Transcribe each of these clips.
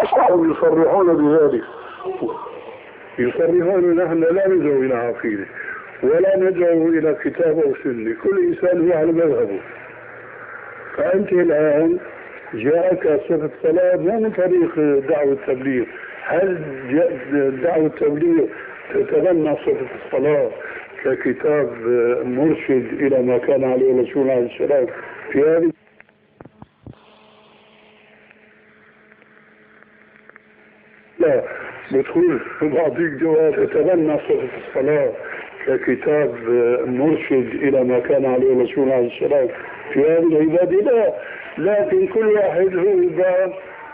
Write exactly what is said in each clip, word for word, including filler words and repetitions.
هم يصرحون بذلك، يصرحون نحن لا ندعو إلى عقيدة ولا ندعو إلى كتاب أو سنة، كل إنسان هو على مذهبه. فأنت الآن جاءك صفة الصلاة مو من طريق دعوة التبليغ. هل دعوة التبليغ تتبنى صفة الصلاة ككتاب مرشد إلى ما كان عليه الرسول عليه السلام في هذه؟ لا، بتقول بعطيك جواب تتبنى صفة الصلاة ككتاب مرشد إلى ما كان عليه الرسول عليه السلام في هذه العبادة. لا، لكن كل واحد هو باب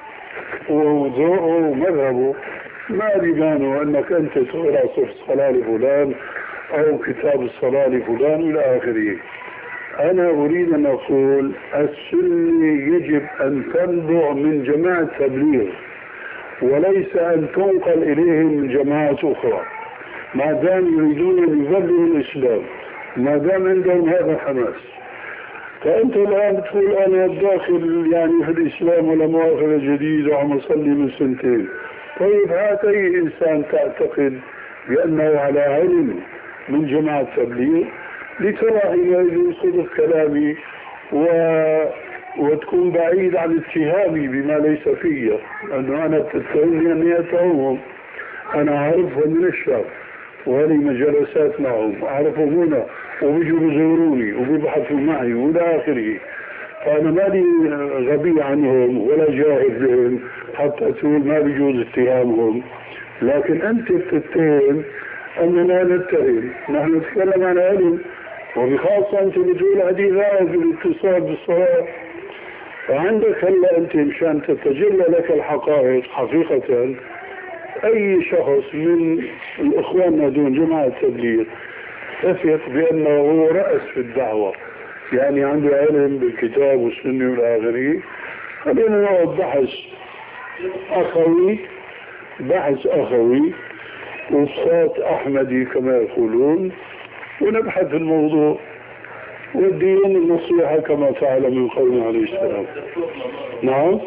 وذوقه ومذهبه. ما بيبانوا أنك أنت تقرأ صفة الصلاة لفلان أو كتاب الصلاة لفلان إلى آخره. أنا أريد أن أقول السنة يجب أن تنبع من جماعة تبليغ وليس أن تنقل إليهم من جماعات أخرى. ما دام يريدون أن يبلغوا الإسلام، ما دام عندهم هذا الحماس. فأنت الآن تقول أنا داخل يعني في الإسلام ولا مؤاخذة جديدة وعم أصلي من سنتين. طيب هات أي إنسان تعتقد بأنه على علم من جماعة التبليغ لترى حينئذ صدق كلامي و... وتكون بعيد عن اتهامي بما ليس فيه، أنه أنا تتهمني أني أتهمهم. أنا أعرفهم من الشر وهذه مجالسات معهم، أعرفهم هنا وبيجوا بزوروني وبيبحثوا معي وإلى آخره. فأنا مالي غبي عنهم ولا جاهل بهم حتى تقول ما بيجوز اتهامهم. لكن أنت بتتهم أننا نتهم، نحن نتكلم عن علم، وبخاصة أنت بتقول هذه غاية في الاتصال بالصلاة. فعندك هلا أنت مشان تتجلى لك الحقائق حقيقة، أي شخص من الإخوان دون جماعة التبليغ أثق بأنه هو رأس في الدعوة، يعني عنده علم بالكتاب والسنة والآخرين. خلينا نقعد بحث أخوي، بحث أخوي وبساط أحمدي كما يقولون، ونبحث الموضوع والدين النصيحة كما فعل من قوله عليه السلام. نعم.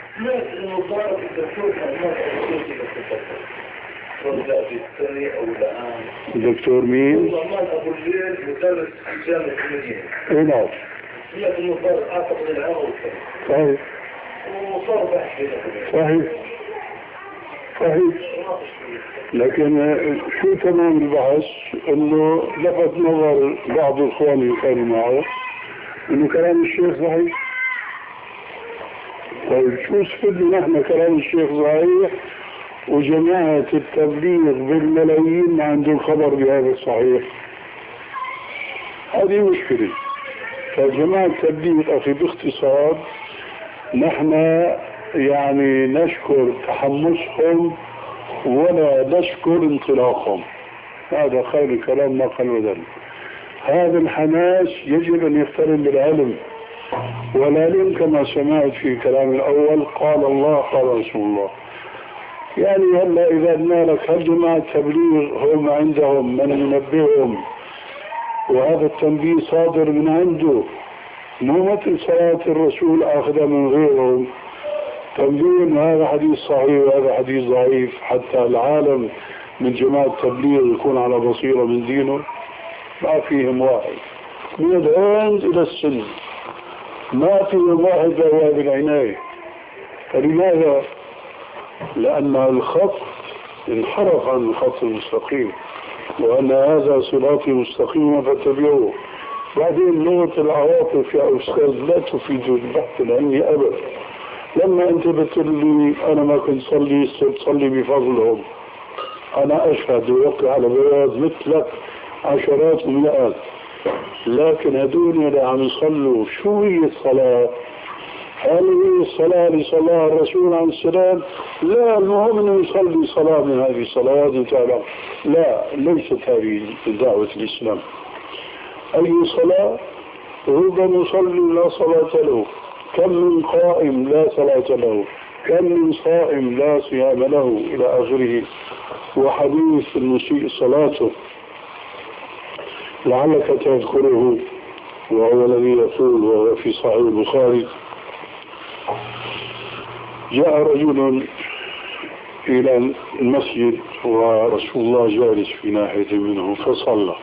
دكتور مين؟ أبو الليل مدرس في جامعة المدينة. اي نعم. هي المصارف أعتقد العام صحيح. ومصارف أحسن. صحيح. صحيح. لكن شو تمام البحث؟ انه لفت نظر بعض اخواني اللي كانوا معه انه كلام الشيخ صحيح. طيب شو استفدنا نحن كلام الشيخ صحيح وجماعة التبليغ بالملايين ما عندهم خبر بهذا الصحيح؟ هذه مشكلة. فجماعة التبليغ أخي باختصار نحن يعني نشكر تحمسهم ولا نشكر انطلاقهم. هذا خير الكلام ما قال ودل. هذا الحماس يجب أن يقترن بالعلم والعلم كما سمعت في كلام الأول قال الله قال رسول الله. يعني هلا إذا قلنا لك هل جماعة التبليغ هم عندهم من ينبههم وهذا التنبيه صادر من عنده، مو مثل صلاة الرسول أخذ من غيرهم تنبيه هذا حديث صحيح وهذا حديث ضعيف حتى العالم من جماعة التبليغ يكون على بصيرة من دينه. ما فيهم واحد من الهند إلى السن، ما فيهم واحد ذواب العناية. فلماذا؟ لأن الخط انحرف عن الخط المستقيم، وأن هذا صراطي مستقيم فاتبعوه. بعدين لغة العواطف يا أستاذ لا تفيد البحث العلمي أبدا. لما أنت بتقول لي أنا ما كنت صلي صلي بفضلهم، أنا أشهد ووقع على بياض مثلك عشرات ومئات، لكن هدول اللي عم يصلوا شو هي الصلاة؟ هل هي الصلاة لصلاة الرسول عليه السلام؟ لا، المهم أنه يصلي صلاة من هذه الصلوات وتعالى. لا، ليست هذه دعوة الإسلام. أي صلاة؟ ربما مصلي لا صلاة له، كم من قائم لا صلاة له، كم من صائم لا صيام له إلى آخره. وحديث المسيء صلاته لعلك تذكره، وهو الذي يقول وهو في صحيح البخاري: جاء رجل إلى المسجد ورسول الله جالس في ناحية منه فصلى،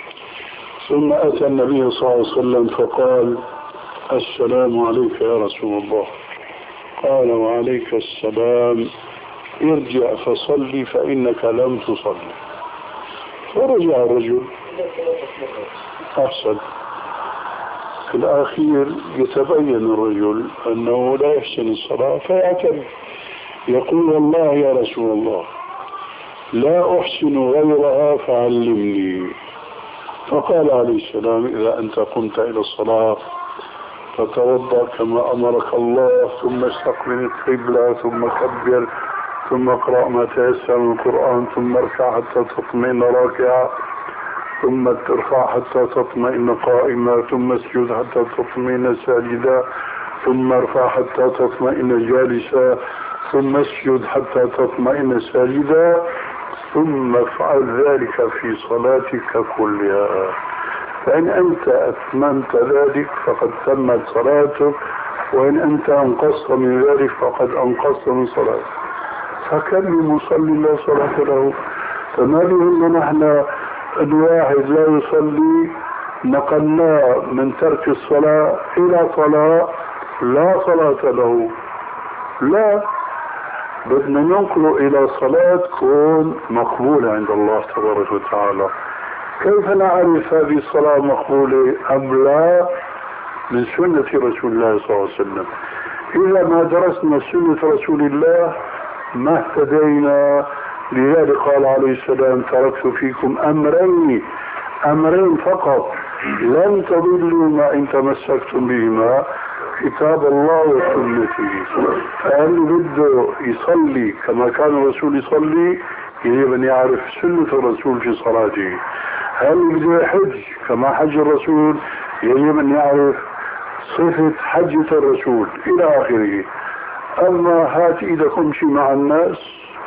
ثم أتى النبي صلى الله عليه وسلم فقال: السلام عليك يا رسول الله. قال: وعليك السلام، ارجع فصلي فإنك لم تصلي. فرجع الرجل. أحسن. في الأخير يتبين الرجل أنه لا يحسن الصلاة فيعترف، يقول: والله يا رسول الله لا أحسن غيرها فعلمني. فقال عليه السلام: إذا أنت قمت إلى الصلاة فتوضأ كما أمرك الله، ثم استقبل القبلة، ثم كبر، ثم اقرأ ما تيسر من القرآن، ثم اركع حتى تطمئن راكعا، ثم ترفع حتى تطمئن قائما، ثم اسجد حتى تطمئن ساجدا، ثم ارفع حتى تطمئن جالسا، ثم اسجد حتى تطمئن ساجدا، ثم افعل ذلك في صلاتك كلها. فإن أنت أتممت ذلك فقد تمت صلاتك، وإن أنت أنقصت من ذلك فقد أنقصت من صلاتك. فكم مصلي لا صلاة له؟ فما بيهمنا نحن الواحد لا يصلي نقلناه من ترك الصلاة إلى صلاة لا صلاة له. لا، بدنا ننقله إلى صلاة تكون مقبولة عند الله تبارك وتعالى. كيف نعرف هذه الصلاة مقبولة أم لا؟ من سنة رسول الله صلى الله عليه وسلم. إذا ما درسنا سنة رسول الله ما اهتدينا. لذلك قال عليه السلام: تركت فيكم أمرين أمرين فقط لن تضلوا ما إن تمسكتم بهما، كتاب الله وسنته. فاللي بده يصلي كما كان الرسول يصلي يجب أن يعرف سنة الرسول في صلاته. هل بده يحج كما حج الرسول يجب أن يعرف صفة حجة الرسول إلى آخره. أما هات إيدك امشي مع الناس،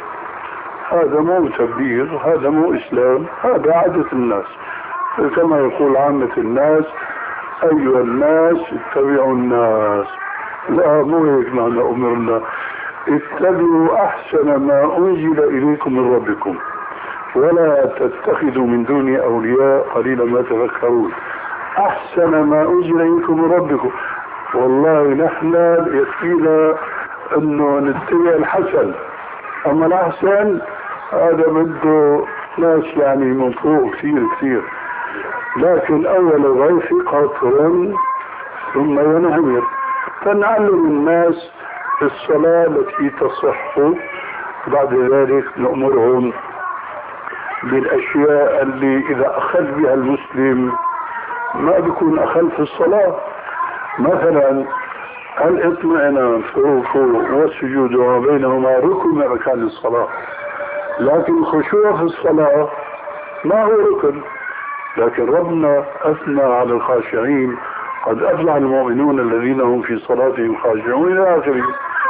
هذا مو تبليغ، هذا مو إسلام، هذا عادة الناس. كما يقول عامة الناس: أيها الناس اتبعوا الناس. لا، مو هيك معنى أمرنا. اتبعوا أحسن ما أنزل إليكم من ربكم ولا تتخذوا من دوني أولياء قليلا ما تذكرون. أحسن ما أنزل إليكم من ربكم. والله نحن يكفينا أنه نتبع الحسن، أما الأحسن هذا بده ناس يعني من فوق كثير كثير. لكن أول الغيث قطر ثم ينهمر. فنعلم الناس الصلاة التي تصح، بعد ذلك نأمرهم بالأشياء اللي إذا أخذ بها المسلم ما بيكون أخذ في الصلاة. مثلا الاطمئنان في الركوع والسجود وما بينهما ركن من أركان الصلاة، لكن الخشوع في الصلاة ما هو ركن. لكن ربنا أثنى على الخاشعين: قد أفلح المؤمنون الذين هم في صلاتهم خاشعون إلى آخره.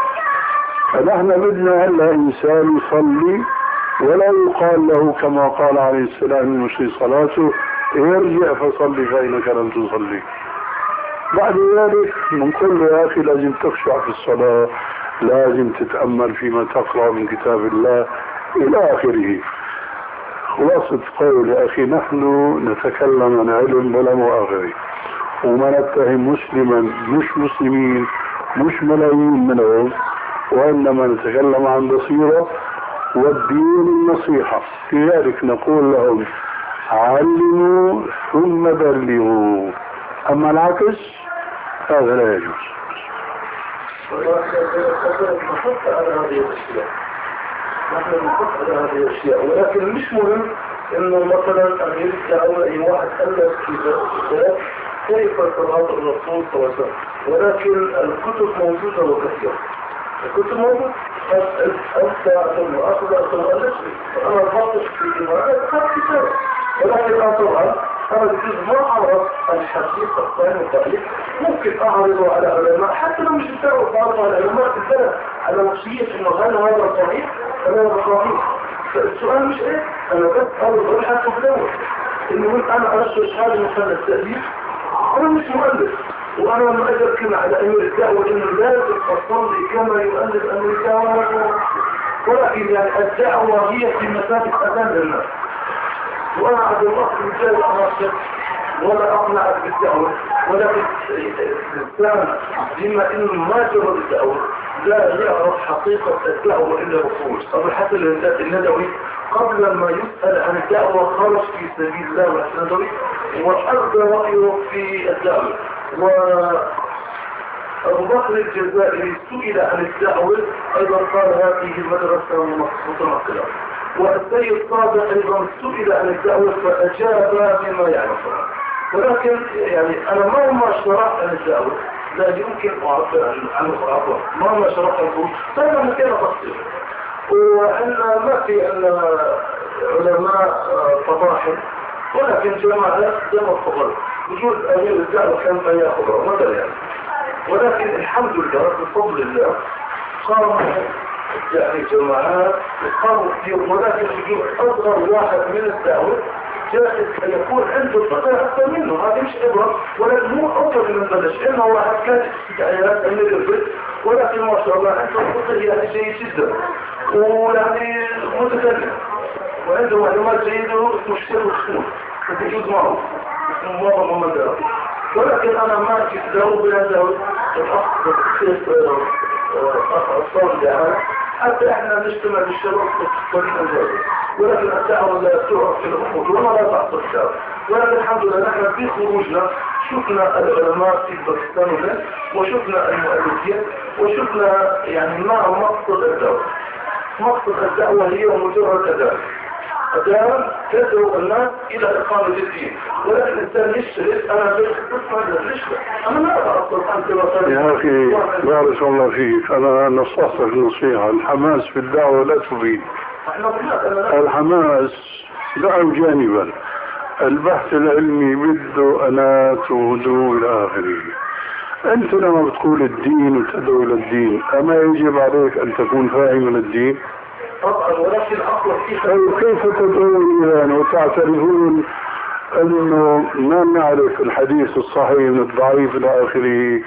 فنحن بدنا هلا إنسان يصلي ولا يقال له كما قال عليه السلام المسيء صلاته: ارجع فصلي فإنك لم تصلي. بعد ذلك نقول له: يا أخي لازم تخشع في الصلاة، لازم تتأمل فيما تقرأ من كتاب الله إلى آخره. خلاصة قول يا أخي: نحن نتكلم عن علم ولا مؤاخذة، وما نتهم مسلما مش مسلمين مش ملايين منهم، وإنما نتكلم عن بصيرة والدين النصيحة. لذلك نقول لهم: علموا ثم بلغوا. أما العكس هذا لا يجوز. نحط على هذه الأشياء، نحن نحط على هذه الأشياء، ولكن مش مهم إنه مثلا أن يرجع أو أي واحد ألف في ذلك كيف صلاة الرسول صلى الله عليه وسلم، ولكن الكتب موجودة وكثيرة. الكتب موجودة، أفتى ثم أخذ ثم ألف. أنا الباطل في إيمان أخذ كتاب، ولكن أنا طبعا أنا بجوز ما أعرف الحقيقة الثانية والتعليق. ممكن أعرضه على علماء حتى لو مش بتعرف أعرضه على علماء في البلد على وصية إنه هل هذا صحيح ولا هذا صحيح. فالسؤال مش إيه، أنا بس أعرض الحق بدور إنه من أنا أرسل هذا مثلا التأليف، أنا مش مؤلف، وأنا لما أجل كلمة على أمير الدعوة إنه لازم أصلي كما يؤلف أمير الدعوة. ولكن يعني الدعوة هي في مسافة أذان للناس. وأنا عبد الله رجال أنا ولا أقنعك بالدعوة، ولكن الإنسان بما إنه ما جرب الدعوة لا يعرف حقيقة الدعوة إلا الرسول. أبو الحسن الندوي قبل ما يسأل عن الدعوة خرج في سبيل الله والحسن الندوي وأرضى رأيه في الدعوة. وأبو بكر الجزائري سئل عن الدعوة أيضا قال هذه المدرسة متنقلة. والسيد صادق أيضا سئل عن الدعوة فأجاب بما يعرفه. ولكن يعني أنا ما ما شرحت عن الدعوة لا يمكن أعبر عن الخطوة ما ما شرحت عنه فأنا ممكن أفصل. وأن ما في أن علماء فضاحل ولكن جماعات زي ما تفضل وجود أمير الدعوة كان فيها خبرة مثلا يعني. ولكن الحمد لله بفضل الله قاموا يعني جماعات قاموا فيهم. ولكن وجود أصغر واحد من الدعوة جائز أن يكون عنده فترة أكثر منه. هذا مش إبرة ولكن مو أفضل من بلش إنه واحد كان استدعيات أن يدرس ولكن ما شاء الله عنده فترة يعني جيد جدا ويعني متكلم وعنده معلومات جيدة اسمه الشيخ الخمول وتجوز معه اسمه ماما محمد. ولكن أنا ما أجي أدعو بهذا الأخ الشيخ الصالح يعني حتى احنا نجتمع بالشروط الطريقة الجاية. ولكن الدعوة لا تعرف في الأخوة وما لا تعطى الشعب. ولكن الحمد لله نحن في خروجنا شفنا العلماء في باكستان وشفنا المؤلفين وشفنا يعني ما مقصد الدعوة. مقصد الدعوة هي مجرد أداء أداء تدعو الناس إلى إقامة الدين. ولكن الإنسان يشترك أنا بسمع للرشوة أنا لا أعطل أنت وصلت يا أخي بارك الله فيك. أنا نصحتك نصيحة الحماس في الدعوة لا تفيد. الحماس دعوا جانبا البحث العلمي بده أنات وهدوء إلى آخره. أنت لما بتقول الدين وتدعو إلى الدين أما يجب عليك أن تكون فاهما الدين؟ طبعا ولكن أقوى كيف تدعون إلى وتعترفون أنه ما نعرف الحديث الصحيح من الضعيف إلى آخره؟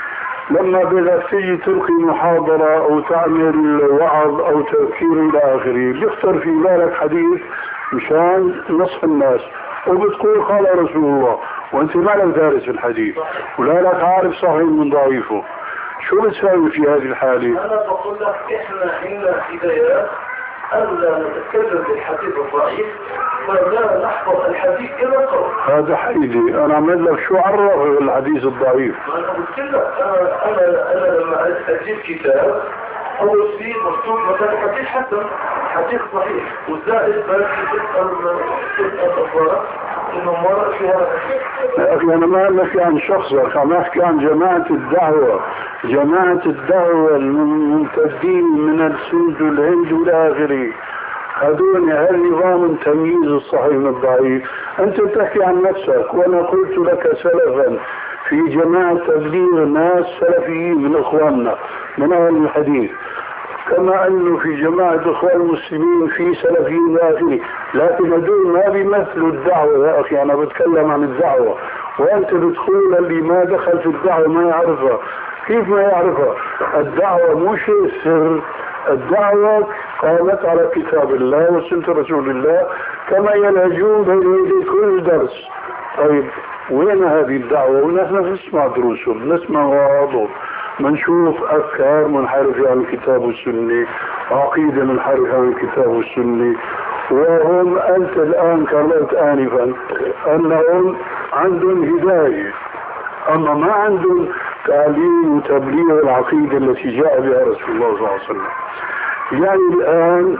لما بدك تيجي تلقي محاضرة أو تعمل وعظ أو تذكير إلى آخره بيخطر في بالك حديث مشان نصح الناس وبتقول قال رسول الله وأنت ما لك دارس الحديث ولا لك عارف صحيح من ضعيفه. شو بتساوي في هذه الحالة؟ أنا بقول لك إحنا عندنا هدايات ألا نتكلم بالحديث الضعيف ولا نحفظ الحديث كما قال. هذا حيدي أنا أعمل لك شو عرف الحديث الضعيف؟ أنا قلت لك أنا أنا أنا لما أجيب كتاب أول شيء مكتوب مثلا حديث حسن حديث صحيح والزائد بس تسأل تسأل أخبارك إنه مرة فيها. يا أخي أنا ما أحكي عن شخصك عم أحكي عن جماعة الدعوة. جماعة الدعوة الممتدين من السود والهند والى آخره هذول هل نظام تمييز الصحيح من الضعيف؟ أنت تحكي عن نفسك وأنا قلت لك سلفا في جماعة تبليغ ناس سلفيين من إخواننا من أهل الحديث كما أنه في جماعة إخوان المسلمين في سلفيين آخره. لكن هذول ما بيمثلوا الدعوة يا أخي. أنا بتكلم عن الدعوة وأنت بتقول اللي ما دخل في الدعوة ما يعرفها. كيف ما يعرفها؟ الدعوة مو شيء سر. الدعوة قامت على كتاب الله وسنة رسول الله كما ينهجون بين يدي كل درس. طيب وين هذه الدعوة؟ ونحن نسمع دروسهم نسمع مواعظهم منشوف أفكار منحرفة عن الكتاب والسنة عقيدة منحرفة عن الكتاب والسنة. وهم أنت الآن كررت آنفا أنهم عندهم هداية أما ما عندهم تعليم وتبليغ العقيدة التي جاء بها رسول الله صلى الله عليه وسلم. يعني الآن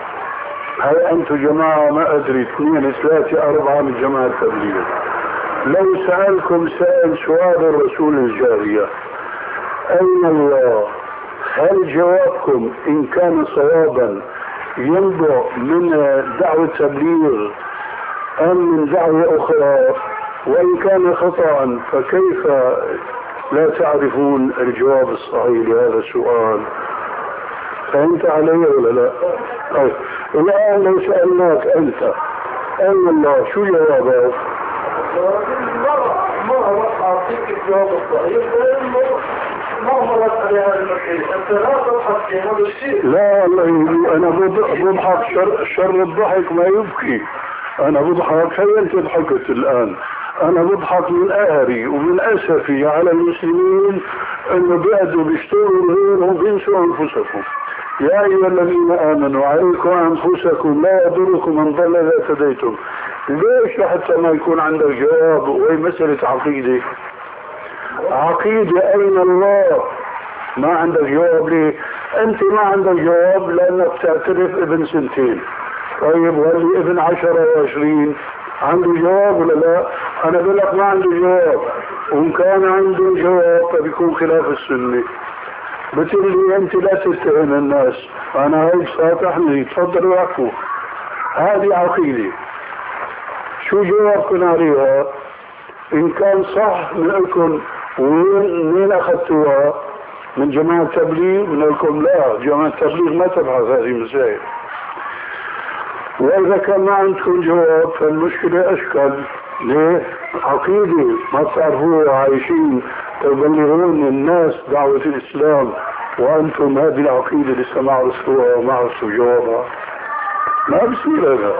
هاي أنتم جماعة ما أدري اثنين ثلاثة أربعة من جماعة التبليغ لو سألكم سائل سؤال الرسول الجارية أين الله؟ هل جوابكم إن كان صوابا ينبع من دعوة تبليغ أم من دعوة أخرى؟ وإن كان خطأ فكيف لا تعرفون الجواب الصحيح لهذا السؤال؟ فهمت علي ولا لا؟ طيب الآن لو سألناك أنت أين الله شو جوابك؟ مرة مرة أعطيك الجواب الصحيح ما مرت على هذه المسألة، أنت لا تضحك في هذا الشيء. لا والله أنا بضحك، شر, شر الضحك ما يبكي. أنا بضحك، هي أنت ضحكت الآن. أنا بضحك من قهري ومن أسفي على المسلمين أنه بيقعدوا بيشتغلوا غيرهم بينسوا أنفسهم. يا أيها الذين آمنوا عليكم أنفسكم لا يضركم من ضل إذا اهتديتم. ليش حتى ما يكون عندك جواب؟ وهي مسألة عقيدة. عقيدة أين الله؟ ما عندك جواب ليه؟ أنت ما عندك جواب لأنك تعترف ابن سنتين. طيب واللي ابن عشرة وعشرين عنده جواب ولا لا؟ أنا بقول لك ما عنده جواب، وإن كان عنده جواب فبيكون خلاف السنة. بتقول لي أنت لا تتهم الناس، أنا هيك ساتحني، تفضلوا احكوا. هذه عقيدة. شو جوابكم عليها؟ إن كان صح بنقولكم وين مين أخذتوها؟ من جماعة التبليغ؟ بنقولكم لا، جماعة التبليغ ما تبحث هذه المسائل. وإذا كان ما عندكم جواب فالمشكلة أشكل. ليه؟ عقيدة ما تعرفوها، عايشين تبلغون الناس دعوة الإسلام وأنتم هذه العقيدة لسه ما عرفتوها وما عرفتوا جوابها. ما بصير هذا.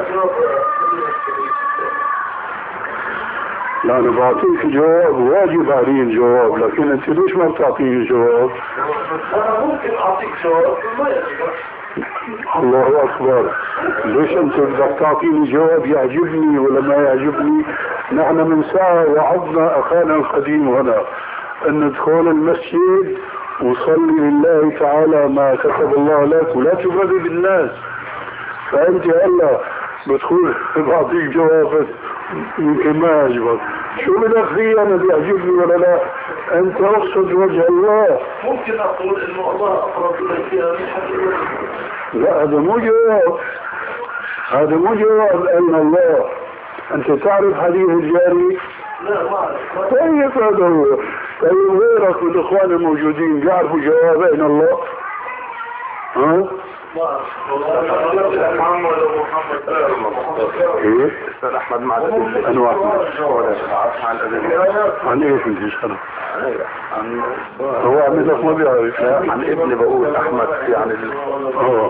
لا أنا بعطيك جواب، واجب علي الجواب، لكن أنت ليش ما بتعطيني الجواب؟ أنا ممكن أعطيك جواب ما يعجبك. الله أكبر. ليش أنت بدك تعطيني جواب يعجبني ولا ما يعجبني؟ نحن من ساعة وعظنا أخانا القديم هنا أن ندخل المسجد وصلي لله تعالى ما كتب الله لك ولا تبرد بالناس. فأنت هلا بتقول بعطيك جواب يمكن ما يعجبك. شو بدك فيه؟ أنا بيعجبني ولا لا؟ أنت أقصد وجه الله. ممكن أقول إنه الله أقرب إليك من حبيبه. لا هذا مو جواب، هذا مو جواب. أين الله؟ أنت تعرف حديث الجاري؟ لا ما أعرف. طيب هذا هو. طيب غيرك من الإخوان الموجودين بيعرفوا جواب أين الله؟ ها؟ ما أعرف. محمد ومحمد. إيه؟ أستاذ أحمد معدل. أنا أحمد. عن الأذن. عن إيش أنت سنة؟ عن هو عملك ما بيعرف. عن ابن بقول أحمد يعني. اه.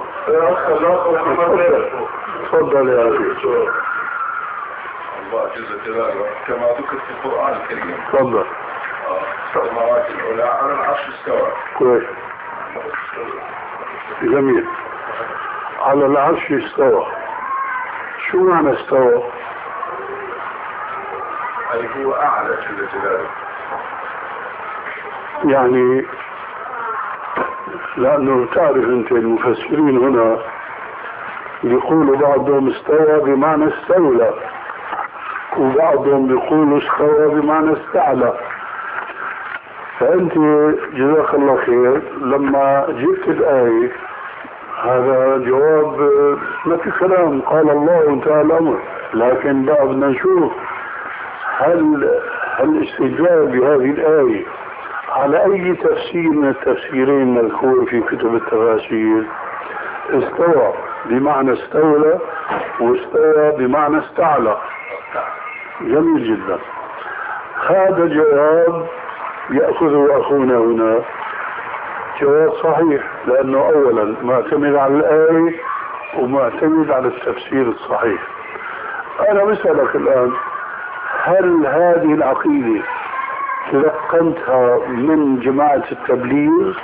تفضل يا أخي. الله جل جلاله كما ذكر في القرآن الكريم. تفضل. السماوات العلى على العرش استوى. كويس. جميل. على العرش استوى. شو معنى استوى؟ أي هو أعلى جل جلاله. يعني لأنه تعرف أنت المفسرين هنا يقولوا بعضهم استوى بمعنى استولى، وبعضهم بيقولوا استوى بمعنى استعلى. فأنت جزاك الله خير لما جبت الآية هذا جواب ما في كلام، قال الله وانتهى الأمر. لكن بقى بدنا نشوف هل هل الاستدلال بهذه الآية على أي تفسير من التفسيرين مذكور في كتب التفاسير؟ استوى بمعنى استولى واستوى بمعنى استعلى. جميل جدا. هذا جواب يأخذ أخونا هنا جواب صحيح، لأنه أولا معتمد على الآية ومعتمد على التفسير الصحيح. أنا بسألك الآن، هل هذه العقيدة تلقنتها من جماعة التبليغ؟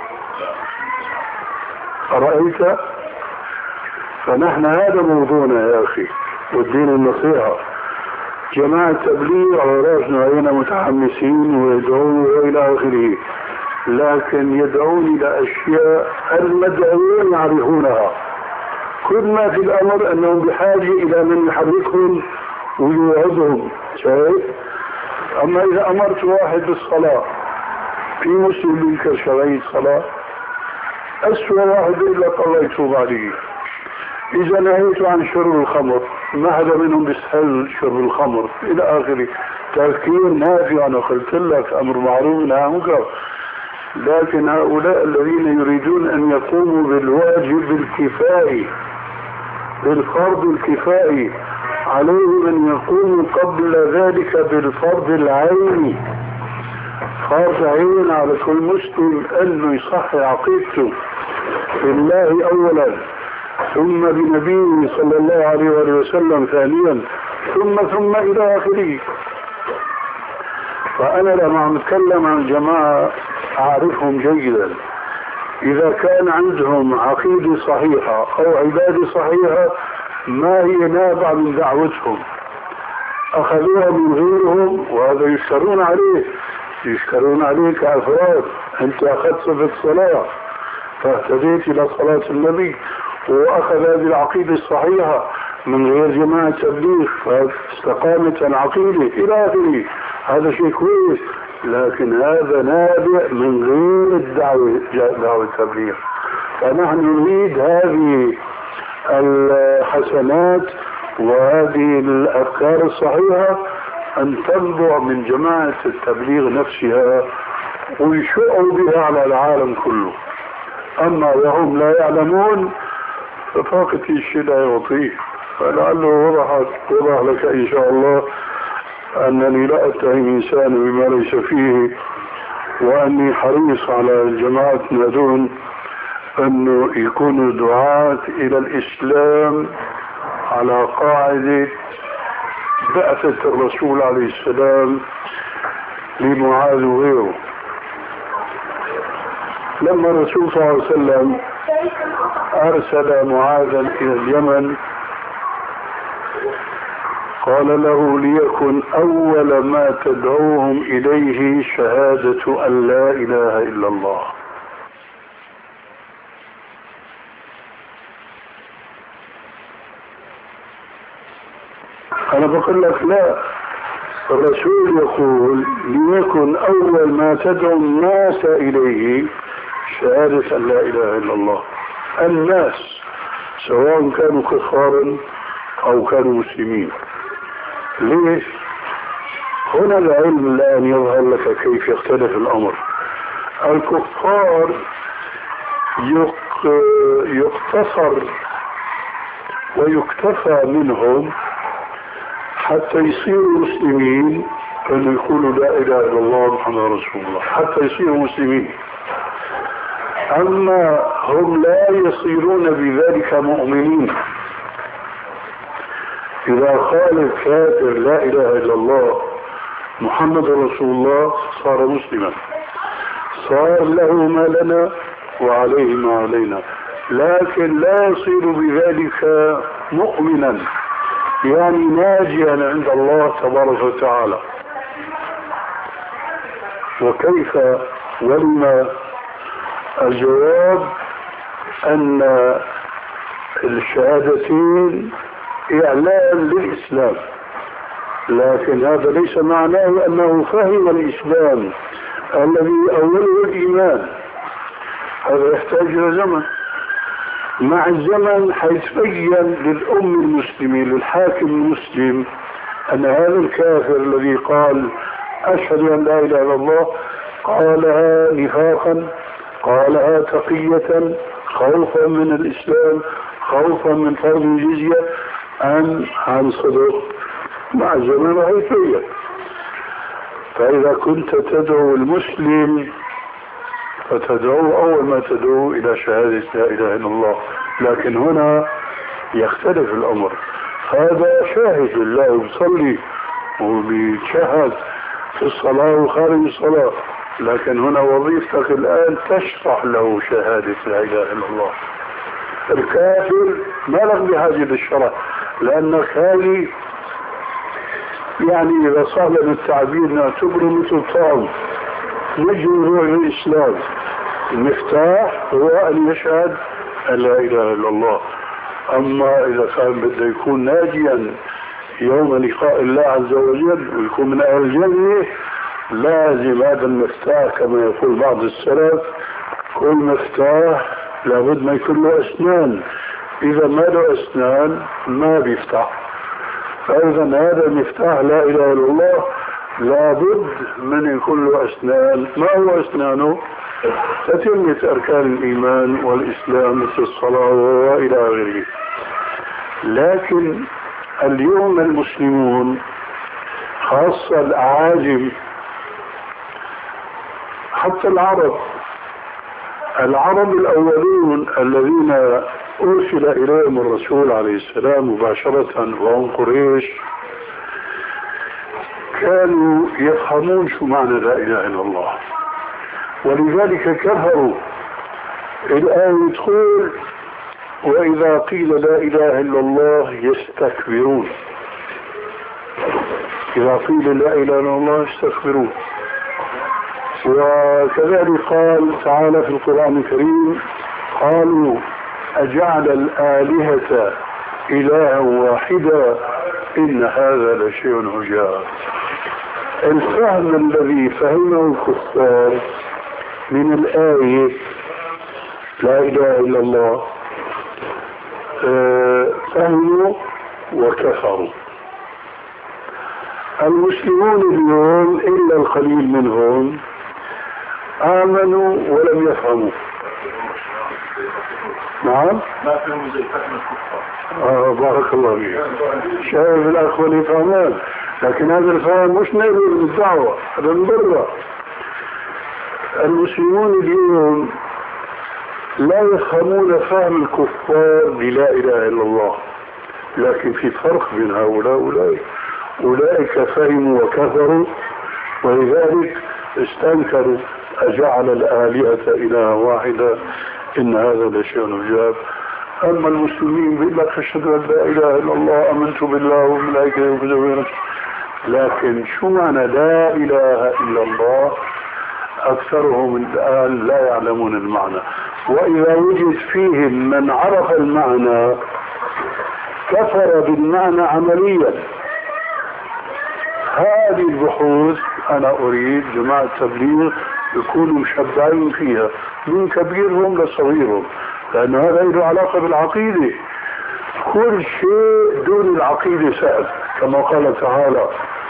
أرأيت؟ فنحن هذا موضوعنا يا أخي، والدين النصيحة. جماعة التبليغ على رأسنا هنا متحمسين ويدعون وإلى آخره، لكن يدعون إلى أشياء المدعوين يعرفونها. كل ما في الأمر أنهم بحاجة إلى من يحركهم ويوعظهم. شايف؟ أما إذا أمرت واحد بالصلاة، في مسلم ينكر شرعية الصلاة؟ أسوأ واحد إلا الله يتوب عليه. إذا نهيت عن شرب الخمر، ما حدا منهم بيستحل شرب الخمر إلى آخره. تذكير نافع، أنا قلت لك أمر معروف نهي عن منكر. لكن هؤلاء الذين يريدون أن يقوموا بالواجب الكفائي، بالفرض الكفائي، عليهم أن يقوموا قبل ذلك بالفرض العيني. فرض عين على كل مسلم انه يصحح عقيدته بالله اولا، ثم بنبيه صلى الله عليه وآله وسلم ثانيا، ثم ثم الى اخره. فانا لما عم اتكلم عن جماعة اعرفهم جيدا، اذا كان عندهم عقيدة صحيحة او عبادة صحيحة ما هي نابعة من دعوتهم، اخذوها من غيرهم، وهذا يشكرون عليه يشكرون عليه كأفراد. انت اخذت صفة الصلاة فاهتديت الى صلاة النبي، واخذ هذه العقيدة الصحيحة من غير جماعة تبليغ فاستقامت العقيدة الى اخره. هذا شيء كويس، لكن هذا نابع من غير الدعوة دعوة التبليغ. فنحن نريد هذه الحسنات وهذه الافكار الصحيحة ان تنبع من جماعة التبليغ نفسها ويشعوا بها على العالم كله. اما وهم لا يعلمون ففاقة الشيء لا يعطيه. فلعله وضحت وضح لك ان شاء الله انني لا اتهم انسانا بما ليس فيه، واني حريص على جماعتنا دون انه يكونوا دعاة الى الاسلام على قاعدة بعثة الرسول عليه السلام لمعاذ وغيره. لما الرسول صلى الله عليه وسلم ارسل معاذا الى اليمن قال له ليكن اول ما تدعوهم اليه شهادة ان لا اله الا الله. انا بقول لك لا، الرسول يقول ليكن اول ما تدعو الناس اليه شهادة ان لا اله الا الله. الناس سواء كانوا كفارا او كانوا مسلمين. ليش؟ هنا العلم الان يظهر لك كيف يختلف الامر. الكفار يقتصر ويكتفى منهم حتى يصيروا مسلمين أن يقولوا لا إله إلا الله محمد رسول الله، حتى يصيروا مسلمين. أما هم لا يصيرون بذلك مؤمنين. إذا قال الكافر لا إله إلا الله محمد رسول الله صار مسلما، صار له ما لنا وعليه ما علينا، لكن لا يصير بذلك مؤمنا، يعني ناجيا عند الله تبارك وتعالى. وكيف ولما؟ الجواب أن الشهادتين إعلان للإسلام، لكن هذا ليس معناه أنه فهم الإسلام الذي أوله الإيمان. هذا يحتاج إلى زمن. مع الزمن حيتبين للأم المسلمة للحاكم المسلم أن هذا الكافر الذي قال أشهد أن لا إله إلا الله قالها نفاقا، قالها تقية، خوفا من الإسلام، خوفا من فرض الجزية عن عن صدق. مع الزمن حيتبين. فإذا كنت تدعو المسلم فتدعو أول ما تدعو إلى شهادة لا إله إلا الله، لكن هنا يختلف الأمر. هذا شاهد الله يصلي وبيشهد في الصلاة وخارج الصلاة، لكن هنا وظيفتك الآن تشرح له شهادة لا إله إلا الله. الكافر ما لك بحاجة للشرح، لأنك هذه يعني إذا صار لنا التعبير نعتبره مثل طعم نجم روح الإسلام. المفتاح هو أن يشهد أن لا إله إلا الله. أما إذا كان بده يكون ناجيا يوم لقاء الله عز وجل ويكون من أهل الجنة، لازم هذا المفتاح كما يقول بعض السلف كل مفتاح لابد ما يكون له أسنان، إذا ما له أسنان ما بيفتح. فإذا هذا المفتاح لا إله إلا الله لابد من يكون له أسنان. ما هو أسنانه؟ تتمة أركان الإيمان والإسلام مثل الصلاة وإلى غيره. لكن اليوم المسلمون خاصة الأعاجم حتى العرب العرب الأولون الذين أرسل إليهم الرسول عليه السلام مباشرة وهم قريش كانوا يفهمون شو معنى لا إله إلا الله، ولذلك كفروا. الآن يدخل وإذا قيل لا إله إلا الله يستكبرون، إذا قيل لا إله إلا الله يستكبرون. وكذلك قال تعالى في القرآن الكريم قالوا أجعل الآلهة إلها واحدا إن هذا لشيء عجاب. الفهم الذي فهمه الكفار من الآية لا إله إلا الله فهموا وكفروا. المسلمون اليوم إلا القليل منهم آمنوا ولم يفهموا. نعم ما فيهم زي فهم الكفار. آه بارك الله فيك. شايف الأخوة اللي فهمان، لكن هذا الفهم مش نقدر بالدعوة، هذا من برا. المسلمون اليوم لا يفهمون فهم الكفار بلا إله إلا الله، لكن في فرق بين هؤلاء وأولئك. أولئك فهموا وكفروا ولذلك استنكروا أجعل الآلهة إلها واحدة إن هذا لشيء عجاب. أما المسلمين بيقول لك أشهد أن لا إله إلا الله آمنت بالله وملائكته وكتبه، لكن شو معنى لا إله إلا الله أكثرهم الآن لا يعلمون المعنى. وإذا وجد فيهم من عرف المعنى كفر بالمعنى عمليا. هذه البحوث أنا أريد جماعة التبليغ يكونوا مشبعين فيها من كبيرهم لصغيرهم، لأن هذا له علاقة بالعقيدة. كل شيء دون العقيدة سهل، كما قال تعالى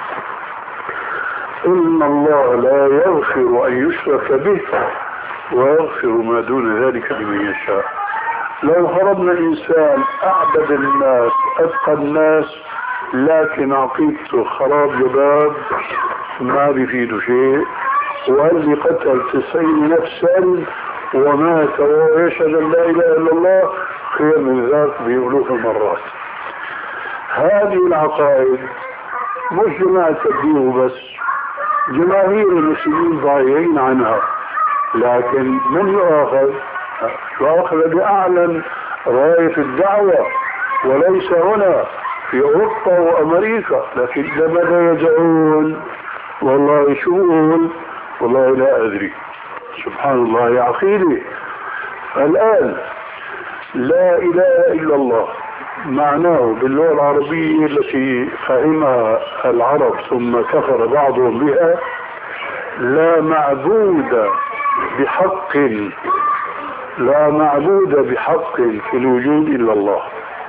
إن الله لا يغفر أن يشرك به ويغفر ما دون ذلك لمن يشاء. لو فرضنا إنسان أعبد الناس أتقى الناس لكن عقيدته خراب جباب ما بيفيده شيء، واللي قتل تسعين نفسا ومات ويشهد أن لا إله إلا الله خير من ذاك بألوف المرات. هذه العقائد مش جماعة تبليغ بس، جماهير المسلمين ضايعين عنها. لكن من يؤاخذ؟ يؤاخذ بأعلن راية الدعوة، وليس هنا في أوروبا وأمريكا. لكن لماذا يدعون؟ والله شؤون والله لا أدري. سبحان الله يا عقيدة. الآن لا إله إلا الله معناه باللغة العربية التي فهمها العرب ثم كفر بعضهم بها لا معبود بحق لا معبود بحق في الوجود إلا الله.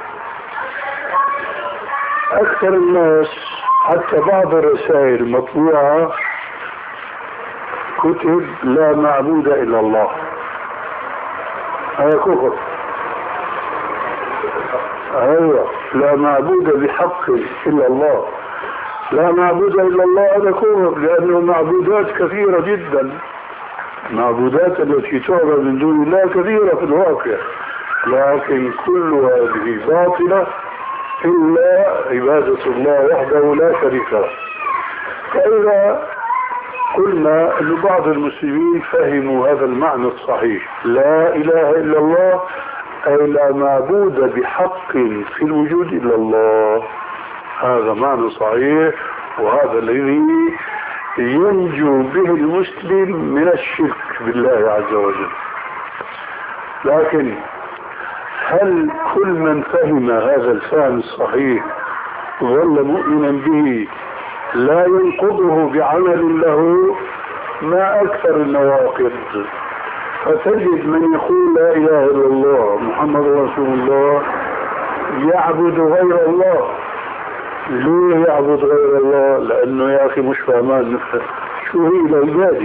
أكثر الناس حتى بعض الرسائل المطبوعة كتب لا معبود إلا الله، هذا كفر. أيوة لا معبود بحق إلا الله، لا معبود إلا الله هذا كفر، لأنه معبودات كثيرة جدا، معبودات التي تعبد من دون الله كثيرة في الواقع، لكن كل هذه باطلة إلا عبادة الله وحده لا شريك له. فإذا قلنا أن بعض المسلمين فهموا هذا المعنى الصحيح، لا إله إلا الله أي لا معبود بحق في الوجود إلا الله، هذا معنى صحيح، وهذا الذي ينجو به المسلم من الشرك بالله عز وجل. لكن هل كل من فهم هذا الفهم الصحيح وظل مؤمنا به لا ينقضه بعمل له؟ ما أكثر النواقض. فتجد من يقول لا إله إلا الله محمد رسول الله يعبد غير الله. ليه يعبد غير الله؟ لأنه يا أخي مش فهمان نفسه شو هي العبادة.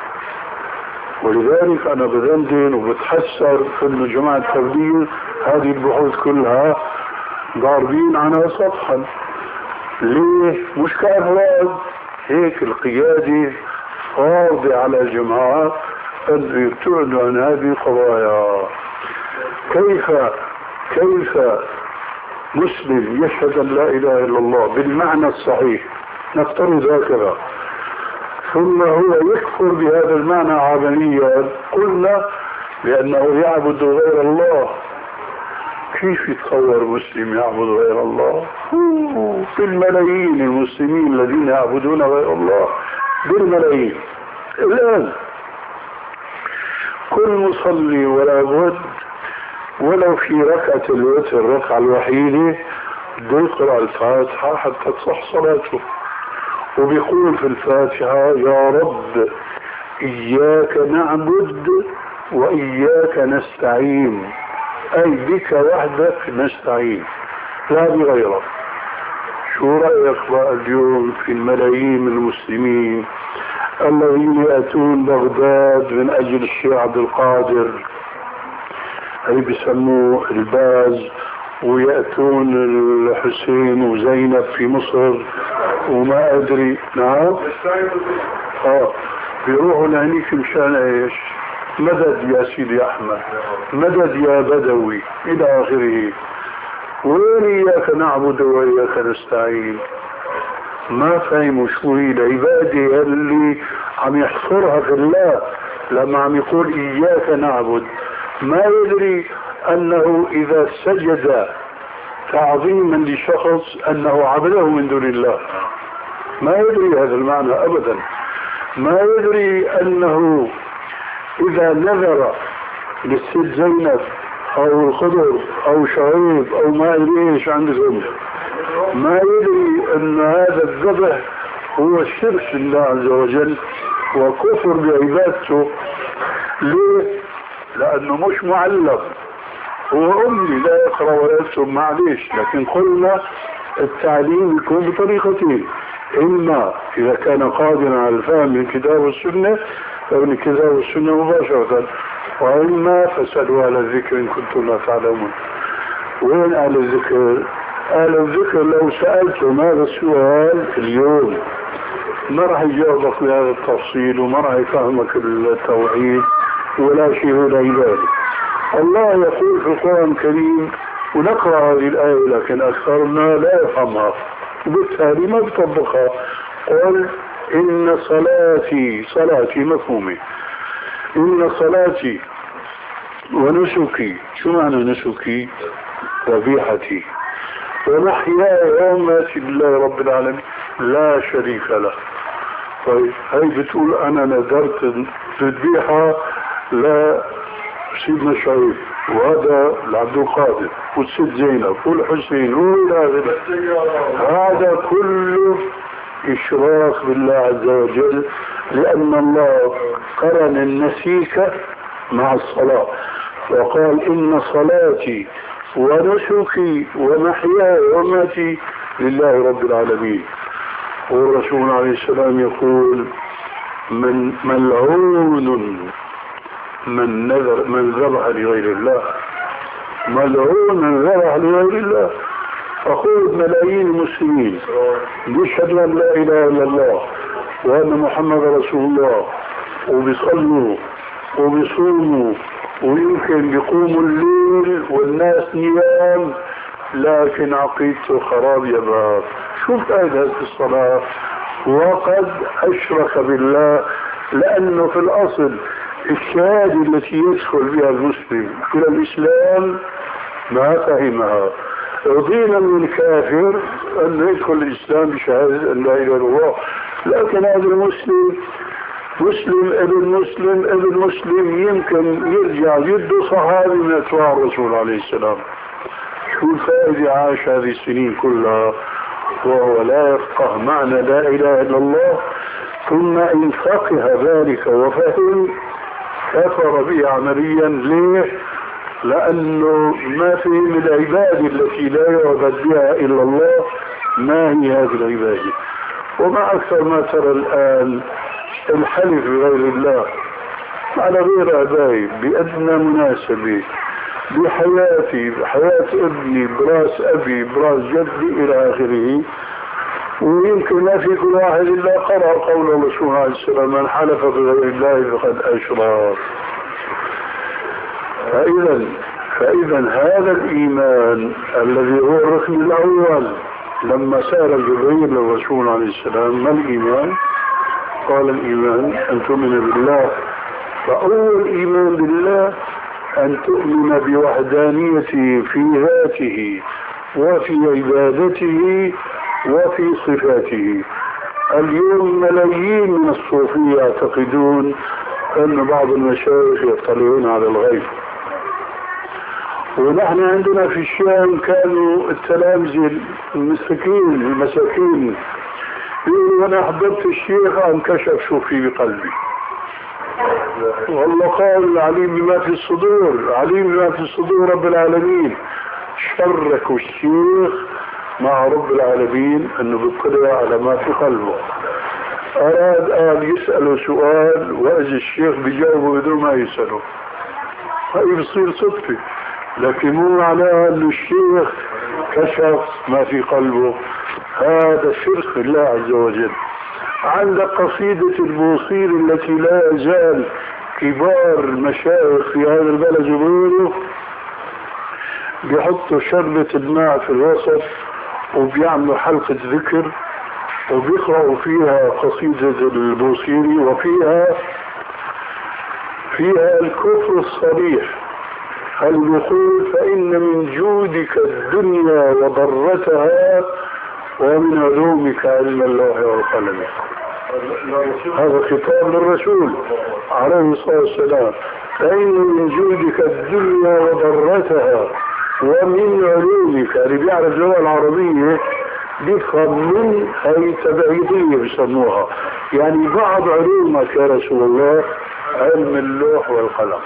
ولذلك أنا بدندن وبتحسر في أن جماعة التبليغ هذه البحوث كلها ضاربين عنها سطحا. ليه؟ مش كأفراد هيك القيادة فرض على الجماعة أن يبتعدوا عن هذه القضايا. كيف كيف مسلم يشهد أن لا إله إلا الله بالمعنى الصحيح، نفترض هكذا، ثم هو يكفر بهذا المعنى عمليا؟ قلنا لأنه يعبد غير الله. كيف يتصور مسلم يعبد غير الله؟ بالملايين المسلمين الذين يعبدون غير الله، بالملايين. الآن كل مصلي ولا بد ولو في ركعة الوتر الركعة الوحيدة بده يقرأ الفاتحة حتى تصح صلاته، وبيقول في الفاتحة يا رب إياك نعبد وإياك نستعين، أي بك وحدك نستعين لا بغيرك. شو رأيك بقى اليوم في الملايين من المسلمين الذين يأتون بغداد من أجل الشيخ عبد القادر اللي بيسموه الباز، ويأتون الحسين وزينب في مصر وما أدري. نعم آه بيروحوا لهنيك مشان ايش؟ مدد يا سيدي أحمد، مدد يا بدوي إلى آخره. وين إياك نعبد وإياك نستعين؟ ما فهموا شو هي العبادة اللي عم يحصرها في الله لما عم يقول إياك نعبد. ما يدري أنه إذا سجد تعظيما لشخص أنه عبده من دون الله، ما يدري هذا المعنى أبدا. ما يدري أنه إذا نذر للست زينب أو الخضر أو شعيب أو ما أدري إيش عندهم، ما يدري أن هذا الذبح هو الشرك لله عز وجل وكفر بعبادته. ليه؟ لأنه مش معلم، هو أمي لا يقرأ ولا يكتب معليش، لكن قلنا التعليم يكون بطريقتين: إما إذا كان قادرا على الفهم من الكتاب والسنة فمن الكتاب والسنة مباشرة، وإما فاسألوا أهل الذكر إن كنتم لا تعلمون. وين أهل الذكر؟ أهل الذكر لو سألتم هذا السؤال اليوم ما راح يجاوبك بهذا التفصيل وما راح يفهمك التوحيد ولا شيء ولا عبادة. الله يقول في القرآن الكريم، ونقرأ هذه الآية لكن أكثرنا لا يفهمها وبالتالي ما بيطبقها: قل إن صلاتي، صلاتي مفهومة، إن صلاتي ونسكي، شو معنى نسكي؟ ذبيحتي ومحياي ومماتي لله رب العالمين لا شريك له. طيب هي بتقول أنا نذرت ذبيحة لا سيدنا شعيب وهذا لعبد القادر والست زينب والحسين وإلى آخره، هذا كله إشراك بالله عز وجل، لأن الله قرن النسيك مع الصلاة وقال إن صلاتي ونسكي ومحياي ومماتي لله رب العالمين. والرسول عليه السلام يقول: من ملعون من نذر من ذبح لغير الله، ملعون من ذبح لغير الله. أقول ملايين المسلمين يشهدوا أن لا إله إلا الله وأن محمد رسول الله، وبيصلوا وبيصوموا ويمكن بيقوموا الليل والناس نيام، لكن عقيدته خراب يا باب. شو فائدة الصلاة؟ وقد أشرك بالله، لأنه في الأصل الشهادة التي يدخل بها المسلم إلى الإسلام ما فهمها. رضينا من الكافر أن يدخل الإسلام بشهادة أن لا إله إلا الله، لكن هذا المسلم مسلم ابن مسلم ابن مسلم يمكن يرجع يده صحابي من أتباع الرسول عليه السلام. شو الفائدة عاش هذه السنين كلها وهو لا يفقه معنى لا إله إلا الله؟ ثم إن فقه ذلك وفهم كفر به عمليا. ليه؟ لأنه ما فهم العبادة التي لا يعبد بها إلا الله. ما هي هذه العبادة؟ وما أكثر ما ترى الآن الحلف بغير الله على غير أبائي بأدنى مناسبة، بحياتي، بحياة ابني، براس أبي، براس جدي إلى آخره، ويمكن ما في كل واحد إلا قرأ قول الرسول عليه السلام من حلف بغير الله فقد أشرك. فإذا فإذا هذا الإيمان الذي هو الركن الأول لما سأل جبريل للرسول عليه السلام ما الإيمان؟ قال الإيمان أن تؤمن بالله. فأول إيمان بالله أن تؤمن بوحدانيته في ذاته وفي عبادته وفي صفاته. اليوم ملايين من الصوفية يعتقدون أن بعض المشايخ يطلعون على الغيب، ونحن عندنا في الشام كانوا التلامذة المساكين المساكين يقولوا أنا حضرت الشيخ انكشف شو في بقلبي، والله قال عليم بما في الصدور، عليم بما في الصدور رب العالمين. شركوا الشيخ مع رب العالمين أنه بيطلع على ما في قلبه. أراد قال يسأله سؤال وإذا الشيخ بيجاوبه بدون ما يسأله، هاي بصير صدفة، لكن مو معناها أن الشيخ كشف ما في قلبه، هذا شرك الله عز وجل. عندك قصيدة البوصير التي لا يزال كبار المشايخ في هذا البلد يقولوا بيحطوا شربة الماء في الوسط وبيعملوا حلقة ذكر وبيقرأوا فيها قصيدة البوصيري وفيها فيها الكفر الصريح. هل يقول فإن من جودك الدنيا وضرتها ومن علومك علم الله والقلم. هذا خطاب للرسول عليه الصلاة والسلام. فإن من جودك الدنيا وضرتها ومن علومك، اللي بيعرف اللغة العربية بيفهم من هي تبعيدية بيسموها، يعني بعض علومك يا رسول الله علم اللوح والقلم.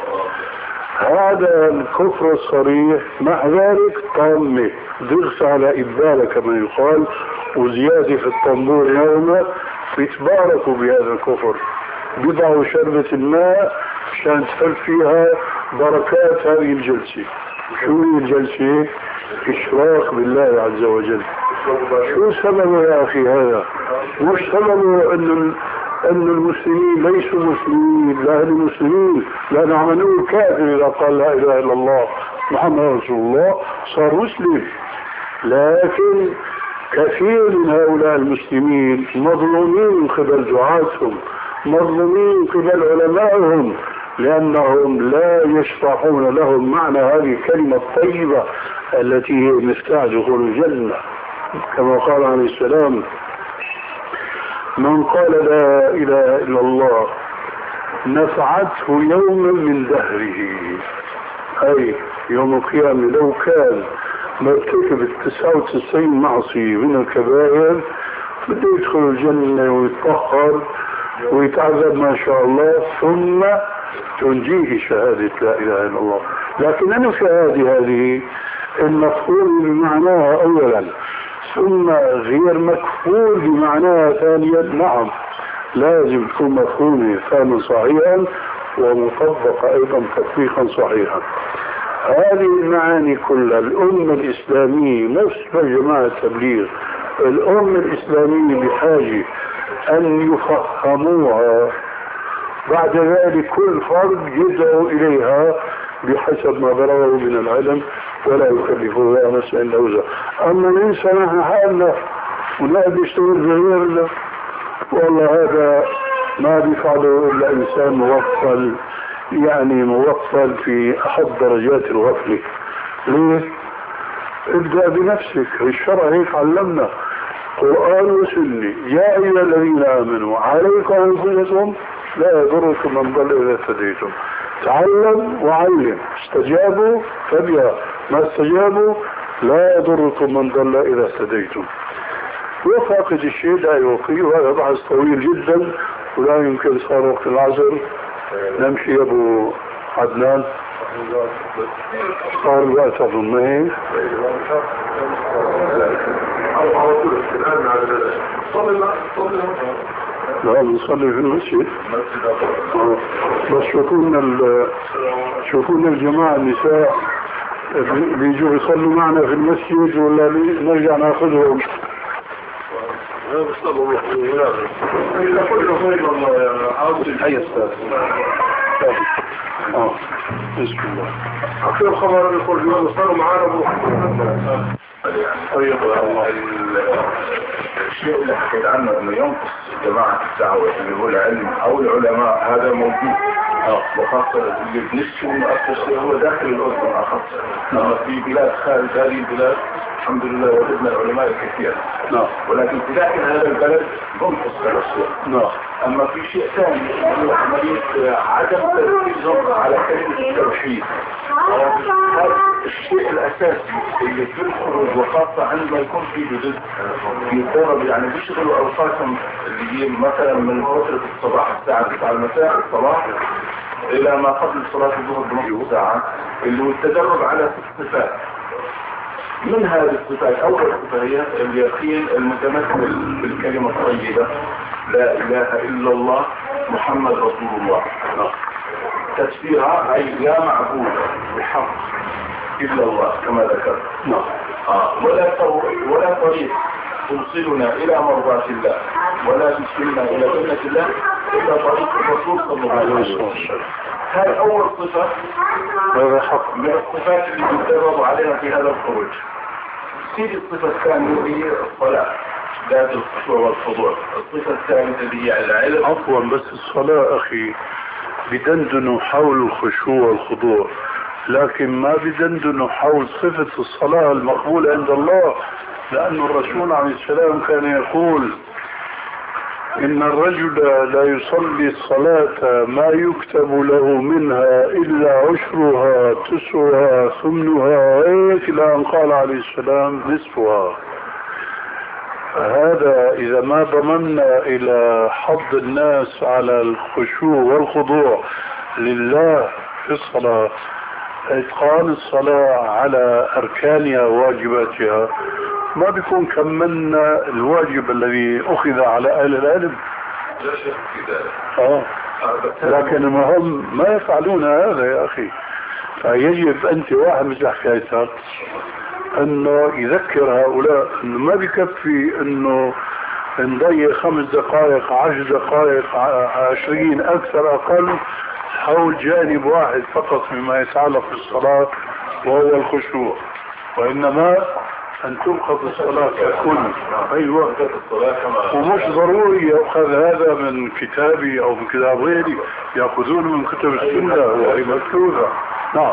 هذا الكفر الصريح. مع ذلك طامة درس على إبالة كما يقال وزيادة في الطنبور يوما بيتباركوا بهذا الكفر، بيضعوا شربة الماء عشان تفل فيها بركات هذه الجلسة. شو هي الجلسة؟ إشراك بالله عز وجل. شو سببه يا أخي هذا؟ مش سببه أن أن المسلمين ليسوا مسلمين، لا هم مسلمين، لأن عملوه كافر إذا قال لا إله إلا الله محمد رسول الله صار مسلم. لكن كثير من هؤلاء المسلمين مظلومين من قبل دعاتهم، مظلومين من قبل علمائهم، لأنهم لا يشرحون لهم معنى هذه الكلمة الطيبة التي هي مفتاح دخول الجنة. كما قال عليه السلام من قال لا إله إلا الله نفعته يوما من دهره، أي يوم القيامة لو كان مرتكب التسعة وتسعين معصية من الكبائر بده يدخل الجنة ويتطهر ويتعذب ما شاء الله ثم تنجيه شهادة لا إله إلا الله. لكن أنا شهادة هذه المفهوم بمعناها أولا ثم غير مكفول بمعناها ثانيا. نعم لازم تكون مفهومة فهما صحيحا ومطبقة أيضا تطبيقا صحيحا. هذه المعاني كلها الأمة الإسلامية نفس جماعة التبليغ، الأمة الإسلامية بحاجة أن يفهموها، بعد ذلك كل فرد يدعو إليها بحسب ما بلغه من العلم ولا يكلف الله نفسا إلا وسعها. أما ننسى نحن حالنا ولا بيشتغل بغيرنا، والله هذا ما بيفعله إلا إنسان موصل، يعني موصل في أحد درجات الغفلة. ليه؟ ابدأ بنفسك، الشرع هيك علمنا قرآن وسنة. يا أيها الذين آمنوا عليكم أنفسكم لا يضركم من ضل إذا اهتديتم. تعلم وعلم، استجابوا فبها، ما استجابوا لا يضركم من ضل إذا اهتديتم. وفاقد الشيء لا يوقي، وهذا بحث طويل جدا ولا يمكن. صار وقت العصر نمشي يا أبو عدنان، صار الوقت أظن هيك. لا بنصلي في المسجد بس شوفونا شوفونا الجماعة النساء بيجوا يصلوا معنا في المسجد ولا نرجع ناخذهم. هذا بسبب الله إذا كله خير الله يا عاصم. أي أستاذ. آه بسم الله. أخير خبر يقول اليوم صاروا معانا بروح. طيب الشيء اللي حكيت عنه انه ينقص جماعة الدعوة اللي هو العلم او العلماء هذا موجود، وخاصة اللي بنشتي انه اكثر شيء هو داخل الاردن اخص، اما في بلاد خارج هذه البلاد الحمد لله وجدنا العلماء الكثير، ولكن في داخل هذا البلد ينقص هذا الشيء. اما في شيء ثاني هو عملية عدم تركيزهم على كلمة التوحيد. هذا الشيء الاساسي اللي في الخروج، وخاصة عندما يكون في جدد في طلب، يعني بيشغلوا اوقاتهم اللي هي مثلا من فترة الصباح الساعة تسعة المساء الصباح الى ما قبل صلاة الظهر بنصف ساعة، اللي هو التدرب على ست صفات. من هذه الصفات اول صفة هي اليقين المتمثل بالكلمة الطيبة لا اله الا الله محمد رسول الله. تفسيرها اي لا معبود بحق الا الله كما ذكرت. آه. ولا ولا طريق توصلنا الى مرضاة الله ولا تشكلنا الى جنة الله الا طريق الرسول صلى الله عليه وسلم. هذه اول صفة هذا حق من الصفات اللي يتدرب عليها في هذا الخروج. سيد الصفة الثانية هي الصلاة ذات الخشوع والخضوع. الصفة الثالثة هي العلم. عفوا بس الصلاة أخي بدندنوا حول الخشوع والخضوع، لكن ما بدندنوا حول صفة الصلاة المقبولة عند الله، لأن الرسول عليه السلام كان يقول إن الرجل لا يصلي الصلاة ما يكتب له منها إلا عشرها تسعها ثمنها إلى أن قال عليه السلام نصفها. هذا إذا ما ضممنا إلى حض الناس على الخشوع والخضوع لله في الصلاة، إتقان الصلاة على أركانها وواجباتها، ما بيكون كملنا الواجب الذي أخذ على أهل العلم. لا شك في ذلك. آه. لكن هم ما يفعلون هذا يا أخي. فيجب أنت واحد مثل حكايتك أنه يذكر هؤلاء أنه ما بيكفي أنه نضيع خمس دقائق عشر دقائق عشرين أكثر أقل حول جانب واحد فقط مما يتعلق بالصلاة وهو الخشوع، وإنما أن تؤخذ الصلاة ككل. أيوة. ومش ضروري يأخذ هذا من كتابي أو من كتاب غيري، يأخذون من كتب السنة وهي مكتوبة. نعم.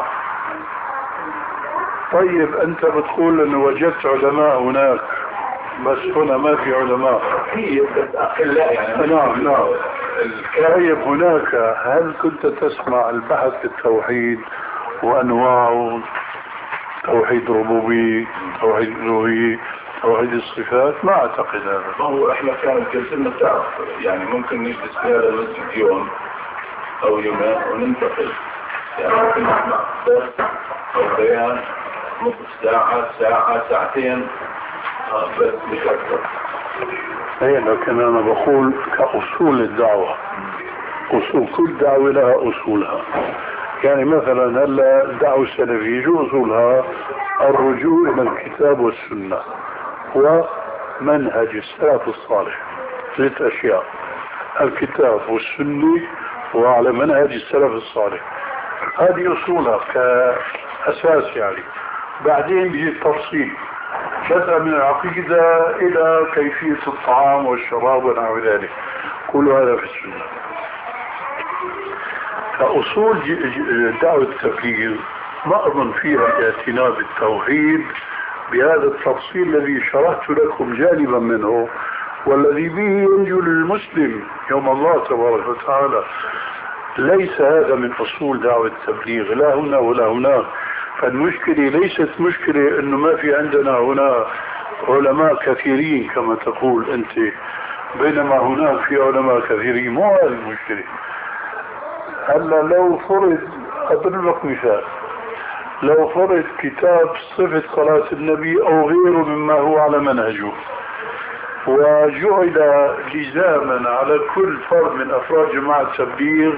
طيب أنت بتقول أنه وجدت علماء هناك، بس هنا ما في علماء. نعم نعم. طيب هناك هل كنت تسمع البحث في التوحيد وأنواعه، توحيد ربوبي، توحيد ألوهية، توحيد الصفات؟ ما أعتقد هذا. هو إحنا كانت جلسنا تعرف يعني ممكن نجلس في هذا المسجد يوم أو يومين وننتقل، يعني ممكن نسمع درس أو بيان نصف ساعة ساعة ساعتين بس مش أكثر. أي لكن أنا بقول كأصول الدعوة، أصول كل دعوة لها أصولها. يعني مثلا هلا الدعوة السلفية شو أصولها؟ الرجوع إلى الكتاب والسنة ومنهج السلف الصالح. ثلاث أشياء: الكتاب والسنة وعلى منهج السلف الصالح. هذه أصولها كأساس. يعني بعدين بيجي التفصيل بدءا من العقيدة إلى كيفية الطعام والشراب ونحو ذلك، كل هذا في السنة. فأصول دعوة التبليغ ما أظن فيها الاعتناء بالتوحيد بهذا التفصيل الذي شرحت لكم جانبا منه، والذي به ينجو للمسلم يوم الله تبارك وتعالى. ليس هذا من أصول دعوة التبليغ لا هنا ولا هناك. فالمشكلة ليست مشكلة انه ما في عندنا هنا علماء كثيرين كما تقول انت، بينما هناك في علماء كثيرين. مو هذه المشكلة. هلا لو فرض، اضرب لك مثال، لو فرض كتاب صفة صلاة النبي او غيره مما هو على منهجه، وجعل لزاما على كل فرد من افراد جماعة التبليغ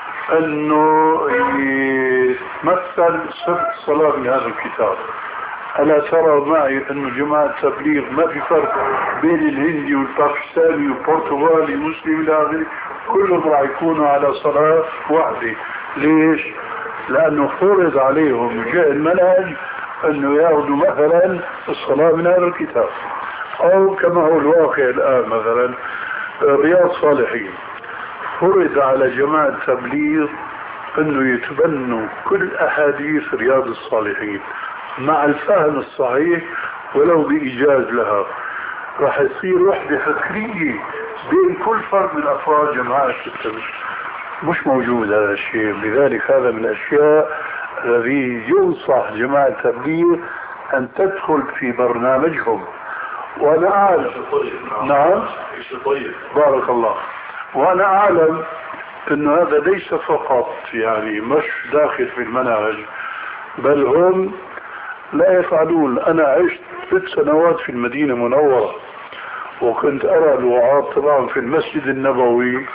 انه يتمثل صفة الصلاة من هذا الكتاب، ألا ترى معي أن جماعة التبليغ ما في فرق بين الهندي والباكستاني والبرتغالي والمسلم إلى آخره، كلهم راح يكونوا على صلاة واحدة. ليش؟ لأنه فرض عليهم جاء المنهج أنه يأخذوا مثلا الصلاة من هذا الكتاب، أو كما هو الواقع الآن مثلا رياض صالحين فرض على جماعة التبليغ أنه يتبنوا كل أحاديث رياض الصالحين مع الفهم الصحيح ولو بإيجاز لها. راح يصير وحدة فكرية بين كل فرد من أفراد جماعة التبليغ. مش موجود هذا الشيء، لذلك هذا من الأشياء الذي ينصح جماعة التبليغ أن تدخل في برنامجهم. وأنا أعلم. نعم بارك الله. وأنا أعلم أن هذا ليس فقط يعني مش داخل في المنهج، بل هم لا يفعلون. أنا عشت ست سنوات في المدينة المنورة وكنت أرى الوعاظ طبعا في المسجد النبوي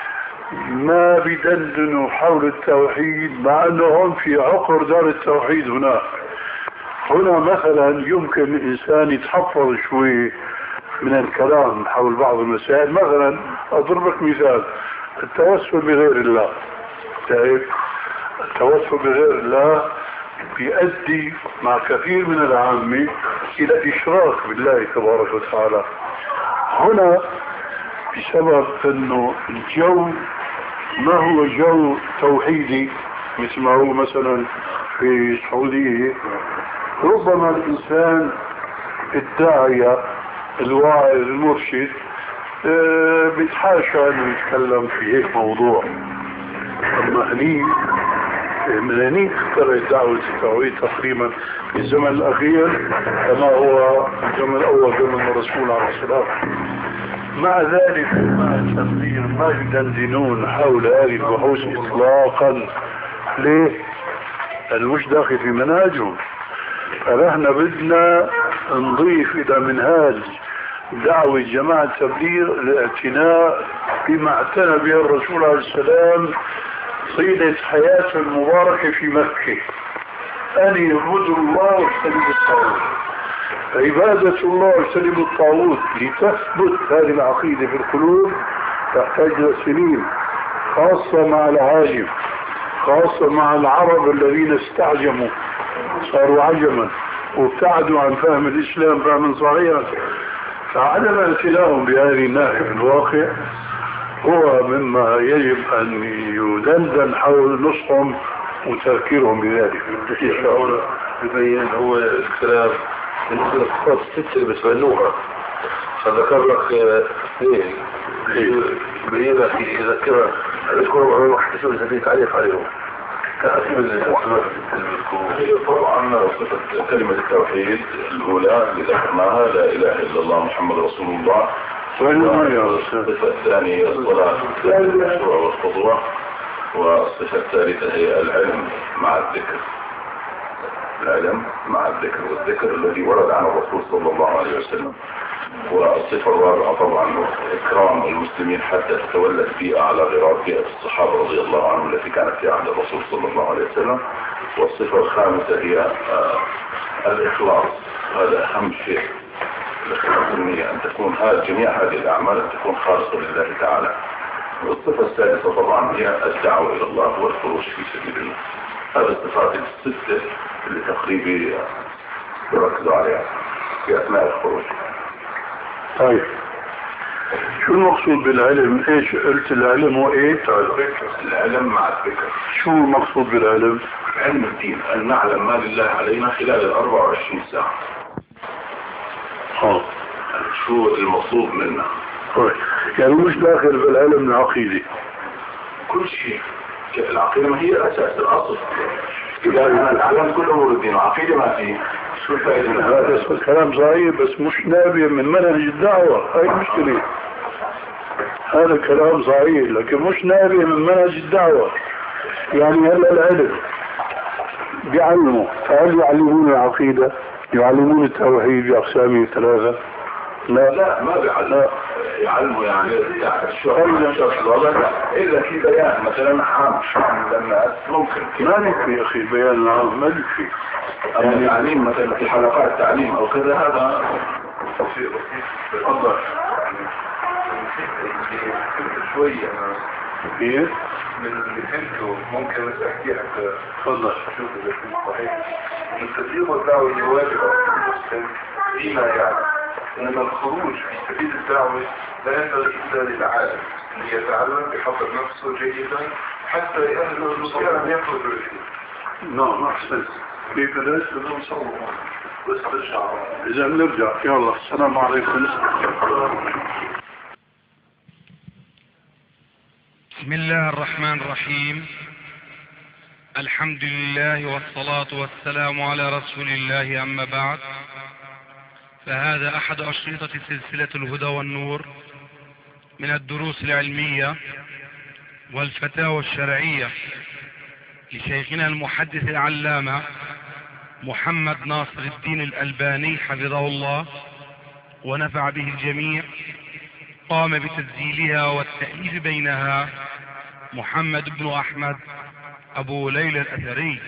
ما بيدندنوا حول التوحيد، مع أنهم في عقر دار التوحيد هناك. هنا مثلا يمكن الإنسان يتحفظ شوي من الكلام حول بعض المسائل. مثلا أضربك مثال، التوسل بغير الله. طيب التوسل بغير الله بيؤدي مع كثير من العامة إلى الإشراك بالله تبارك وتعالى. هنا بسبب أنه الجو ما هو جو توحيدي مثل ما هو مثلا في السعودية، ربما الإنسان الداعية الواعظ المرشد اه بيتحاشى أنه يتكلم في هيك موضوع. أما هني من هني اخترعت دعوة التوحيد تقريبا في الزمن الأخير كما هو الزمن الأول زمن الرسول عليه الصلاة والسلام. مع ذلك مع التبليغ ما يدندنون حول هذه البحوث إطلاقا. ليه؟ المش داخل في منهجهم. فنحن بدنا نضيف إلى منهاج دعوة جماعة التبليغ الاعتناء بما اعتنى به الرسول عليه السلام طيلة حياته المباركة في مكة، أن يعبدوا الله واجتنبوا الطاغوت. عبادة الله واجتنبوا الطاغوت لتثبت هذه العقيدة في القلوب تحتاج إلى سنين، خاصة مع العاجم، خاصة مع العرب الذين استعجموا صاروا عجما وابتعدوا عن فهم الإسلام فهما صحيحا. فعدم اعتناءهم بهذه الناحية في الواقع هو مما يجب أن يدندن حول نصحهم وتذكيرهم بذلك. يبين هو الكلام من الصفات الست اللي بتبنوها، فذكر لك اثنين يبين لك يذكرها اذكروا أمام واحد شو يسميه تعريف عليهم. طبعا صفة كلمة التوحيد الأولى اللي ذكرناها لا إله إلا الله محمد رسول الله. الصفة الثانية الصلاة المشروع والخضوع. والصفة الثالثة هي العلم مع الذكر. العلم مع الذكر والذكر الذي ورد عن الرسول صلى الله عليه وسلم. والصفة الرابعة طبعا إكرام المسلمين حتى تتولد بيئة على غرار بيئة الصحابة رضي الله عنهم التي كانت في عهد الرسول صلى الله عليه وسلم. والصفة الخامسة هي آه الإخلاص. هذا أهم شيء، الإخلاص النية، أن تكون هذه جميع هذه الأعمال أن تكون خالصة لله تعالى. والصفة السادسة طبعا هي الدعوة إلى الله والخروج في سبيل الله. هذه الصفات الستة اللي تقريبا يركزوا عليها في أثناء الخروج. طيب شو المقصود بالعلم؟ ايش قلت العلم هو ايه؟ العلم مع الذكر. شو المقصود بالعلم؟ علم الدين، أن نعلم ما لله علينا خلال الأربع وعشرين ساعة. اه شو المطلوب منا؟ طيب يعني مش داخل بالعلم العقيدي كل شيء. العقيدة ما هي الأساس الأصل. إذا العلم كل أمور الدين وعقيدة ما فيه شو الفائدة من هذا؟ هذا الكلام صحيح بس مش نابع من منهج الدعوة. هاي المشكلة. هذا الكلام صحيح لكن مش نابع من منهج الدعوة. يعني هلا العلم بيعلموا، فهل يعلمون العقيدة؟ يعلمون التوحيد بأقسامه الثلاثة؟ لا لا ما بيعلم. يعلموا يعني الشرع الوضع الا في بيان مثلا عام لما ممكن ما يكفي يا اخي بيان العام، ما يكفي يعني تعليم مثلا في حلقات تعليم او كذا، هذا شيء بسيط. تفضل. شوية كيف؟ من اللي فهمته ممكن بس احكي لك. تفضل. شوف اذا كنت صحيح. من تبليغ الدعوة الواجب على المسلم فيما يعلم، انما الخروج في سبيل الدعوة لا ينبغي الا للعالم ليتعلم بحفظ نفسه جيدا حتى يأهل المسلم ان يخرج اليه. نعم احسنت. كيف ليش؟ بدون صور بس ترجع. اذا نرجع يلا السلام عليكم. بسم الله الرحمن الرحيم. الحمد لله والصلاة والسلام على رسول الله، أما بعد، فهذا أحد أشرطة سلسلة الهدى والنور من الدروس العلمية والفتاوى الشرعية لشيخنا المحدث العلامة محمد ناصر الدين الألباني حفظه الله ونفع به الجميع. قام بتسجيلها والتأليف بينها محمد بن أحمد أبو ليلى الأثري.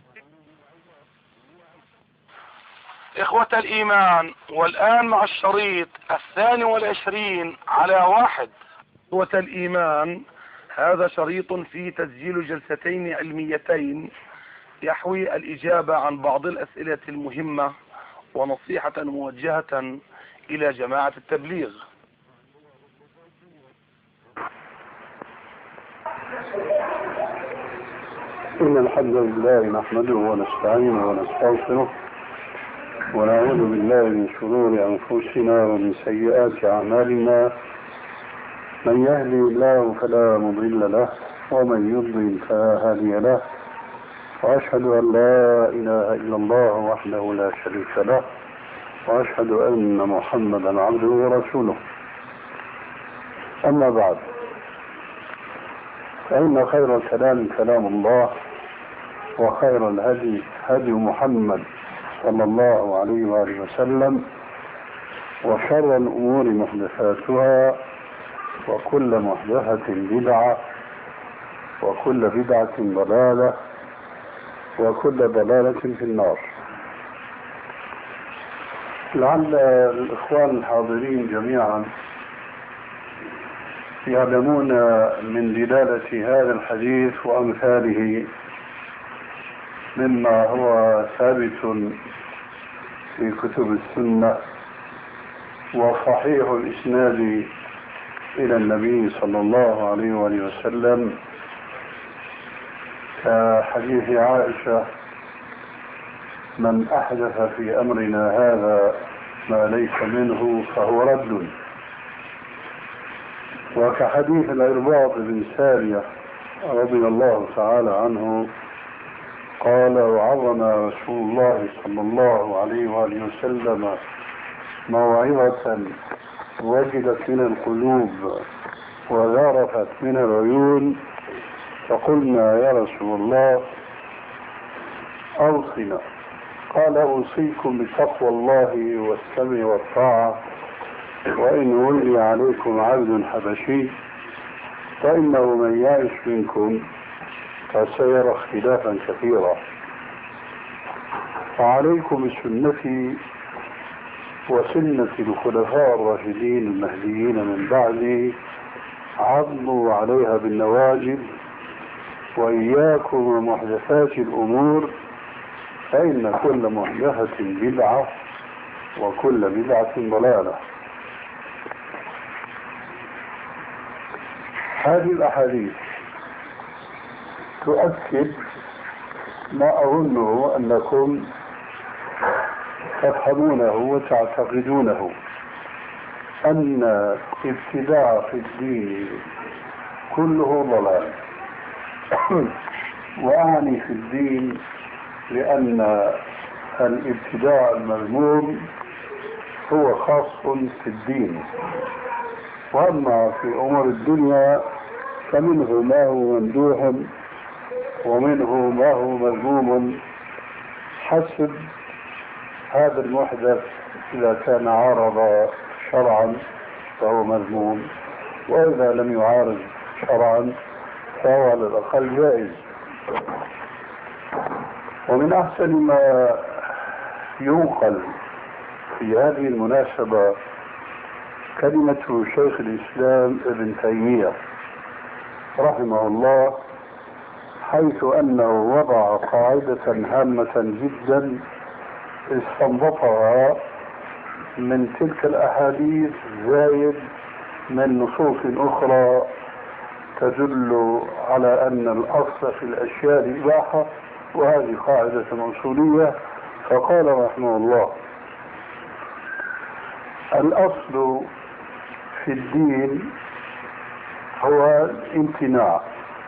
إخوة الإيمان، والآن مع الشريط الثاني والعشرين على واحد. إخوة الإيمان، هذا شريط فيه تسجيل جلستين علميتين يحوي الإجابة عن بعض الأسئلة المهمة ونصيحة موجهة إلى جماعة التبليغ. إن الحمد لله نحمده ونستعينه ونستغفره ونعوذ بالله من شرور أنفسنا ومن سيئات أعمالنا. من يهدي الله فلا مضل له ومن يضلل فلا هادي له، وأشهد أن لا إله إلا الله وحده لا شريك له، وأشهد أن محمدا عبده ورسوله. أما بعد، فإن خير الكلام كلام الله، وخير الهدي هدي محمد صلى الله عليه وآله وسلم، وشر الأمور محدثاتها، وكل محدثة بدعة، وكل بدعة ضلالة، وكل ضلالة في النار. لعل الإخوان الحاضرين جميعا يعلمون من دلالة هذا الحديث وأمثاله مما هو ثابت في كتب السنة وصحيح الإسناد إلى النبي صلى الله عليه وآله وسلم، كحديث عائشة: من أحدث في أمرنا هذا ما ليس منه فهو رد. وكحديث العرباض بن سارية رضي الله تعالى عنه قال: وعظنا رسول الله صلى الله عليه وآله وسلم موعظة وجلت من القلوب وذرفت من العيون، فقلنا: يا رسول الله أوصنا. قال: أوصيكم بتقوى الله والسمع والطاعة، وإن ولي عليكم عبد حبشي فإنه من يعش منكم فسيرى اختلافا كثيرا، فعليكم بسنتي وسنة الخلفاء الراشدين المهديين من بعدي، عضوا عليها بالنواجذ، وإياكم ومحدثات الأمور، فإن كل محدثة بدعة وكل بدعة ضلالة. هذه الأحاديث تؤكد ما أظنه أنكم تفهمونه وتعتقدونه، أن الابتداع في الدين كله ضلال. وأعني في الدين لأن الابتداع المذموم هو خاص في الدين، وأما في أمور الدنيا فمنه ما هو ممدوح ومنه ما هو مذموم حسب هذا المحدث إذا كان عارض شرعا فهو مذموم، وإذا لم يعارض شرعا فهو على الأقل جائز. ومن أحسن ما ينقل في هذه المناسبة كلمة شيخ الإسلام ابن تيمية رحمه الله، حيث أنه وضع قاعدة هامة جدا استنبطها من تلك الأحاديث زايد من نصوص أخرى تدل على أن الأصل في الأشياء الإباحة، وهذه قاعدة أصولية. فقال رحمه الله: الأصل في الدين هو الامتناع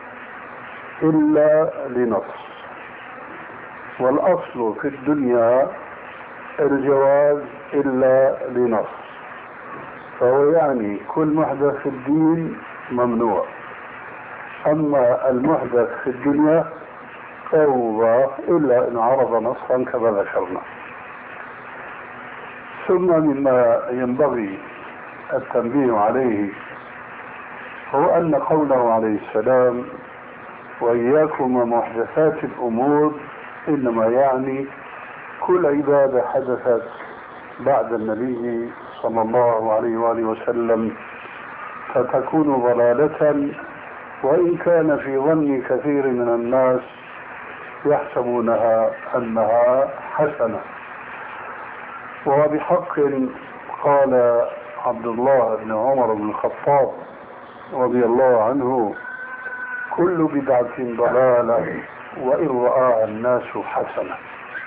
إلا لنص، والأصل في الدنيا الجواز إلا لنص. فهو يعني كل محدث في الدين ممنوع، أما المحدث في الدنيا فهو مباح إلا إن عرض نصا كما ذكرنا. ثم مما ينبغي التنبيه عليه هو أن قوله عليه السلام: وإياكم ومحدثات الأمور، إنما يعني كل عبادة حدثت بعد النبي صلى الله عليه وآله وسلم فتكون ضلالة، وإن كان في ظن كثير من الناس يحسبونها أنها حسنة. وبحق قال عبد الله بن عمر بن الخطاب رضي الله عنه: كل بدعة ضلالة وإن رآها الناس حسنة.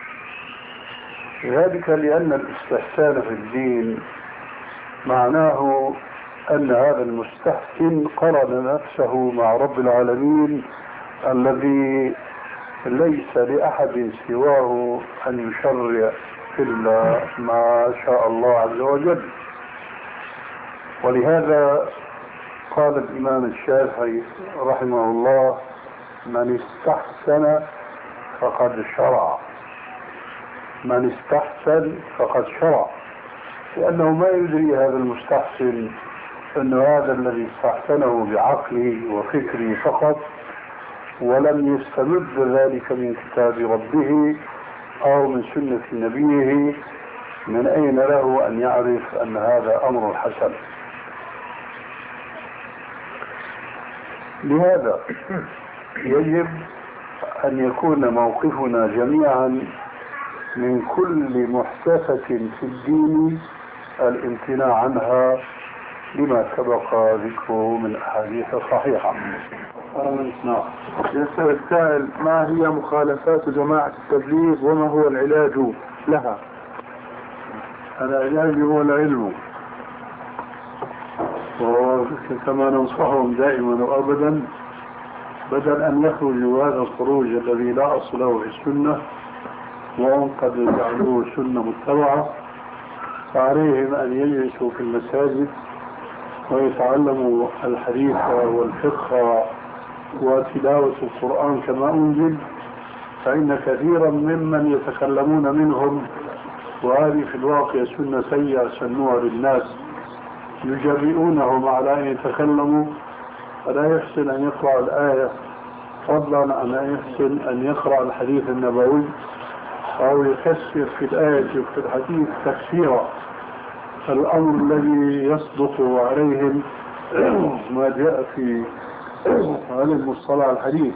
ذلك لأن الاستحسان في الدين معناه أن هذا المستحسن قرن نفسه مع رب العالمين الذي ليس لأحد سواه أن يشرع إلا ما شاء الله عز وجل. ولهذا قال الإمام الشافعي رحمه الله: من استحسن فقد شرع، من استحسن فقد شرع، لأنه ما يدري هذا المستحسن أن هذا الذي استحسنه بعقله وفكره فقط، ولم يستمد ذلك من كتاب ربه أو من سنة نبيه، من أين له أن يعرف أن هذا أمر حسن؟ لهذا يجب أن يكون موقفنا جميعا من كل محدثة في الدين الامتناع عنها لما سبق ذكره من أحاديث صحيحة. يسأل السائل: ما هي مخالفات جماعة التبليغ وما هو العلاج لها؟ العلاج هو العلم، وكما ننصحهم دائما وأبدا بدل أن يخرجوا هذا الخروج الذي لا أصل له في السنة وهم قد جعلوه سنة متبعة، فعليهم أن يجلسوا في المساجد ويتعلموا الحديث والفقه وتلاوة القرآن كما أنزل، فإن كثيرا ممن يتكلمون منهم، وهذه في الواقع سنة سيئة سنوها للناس، يجرئونهم على أن يتكلموا، فلا يحسن أن يقرأ الآية فضلا عن أن يحسن أن يقرأ الحديث النبوي أو يفسر في الآية وفي الحديث تفسيرا. الأمر الذي يصدق عليهم ما جاء في علم مصطلح الحديث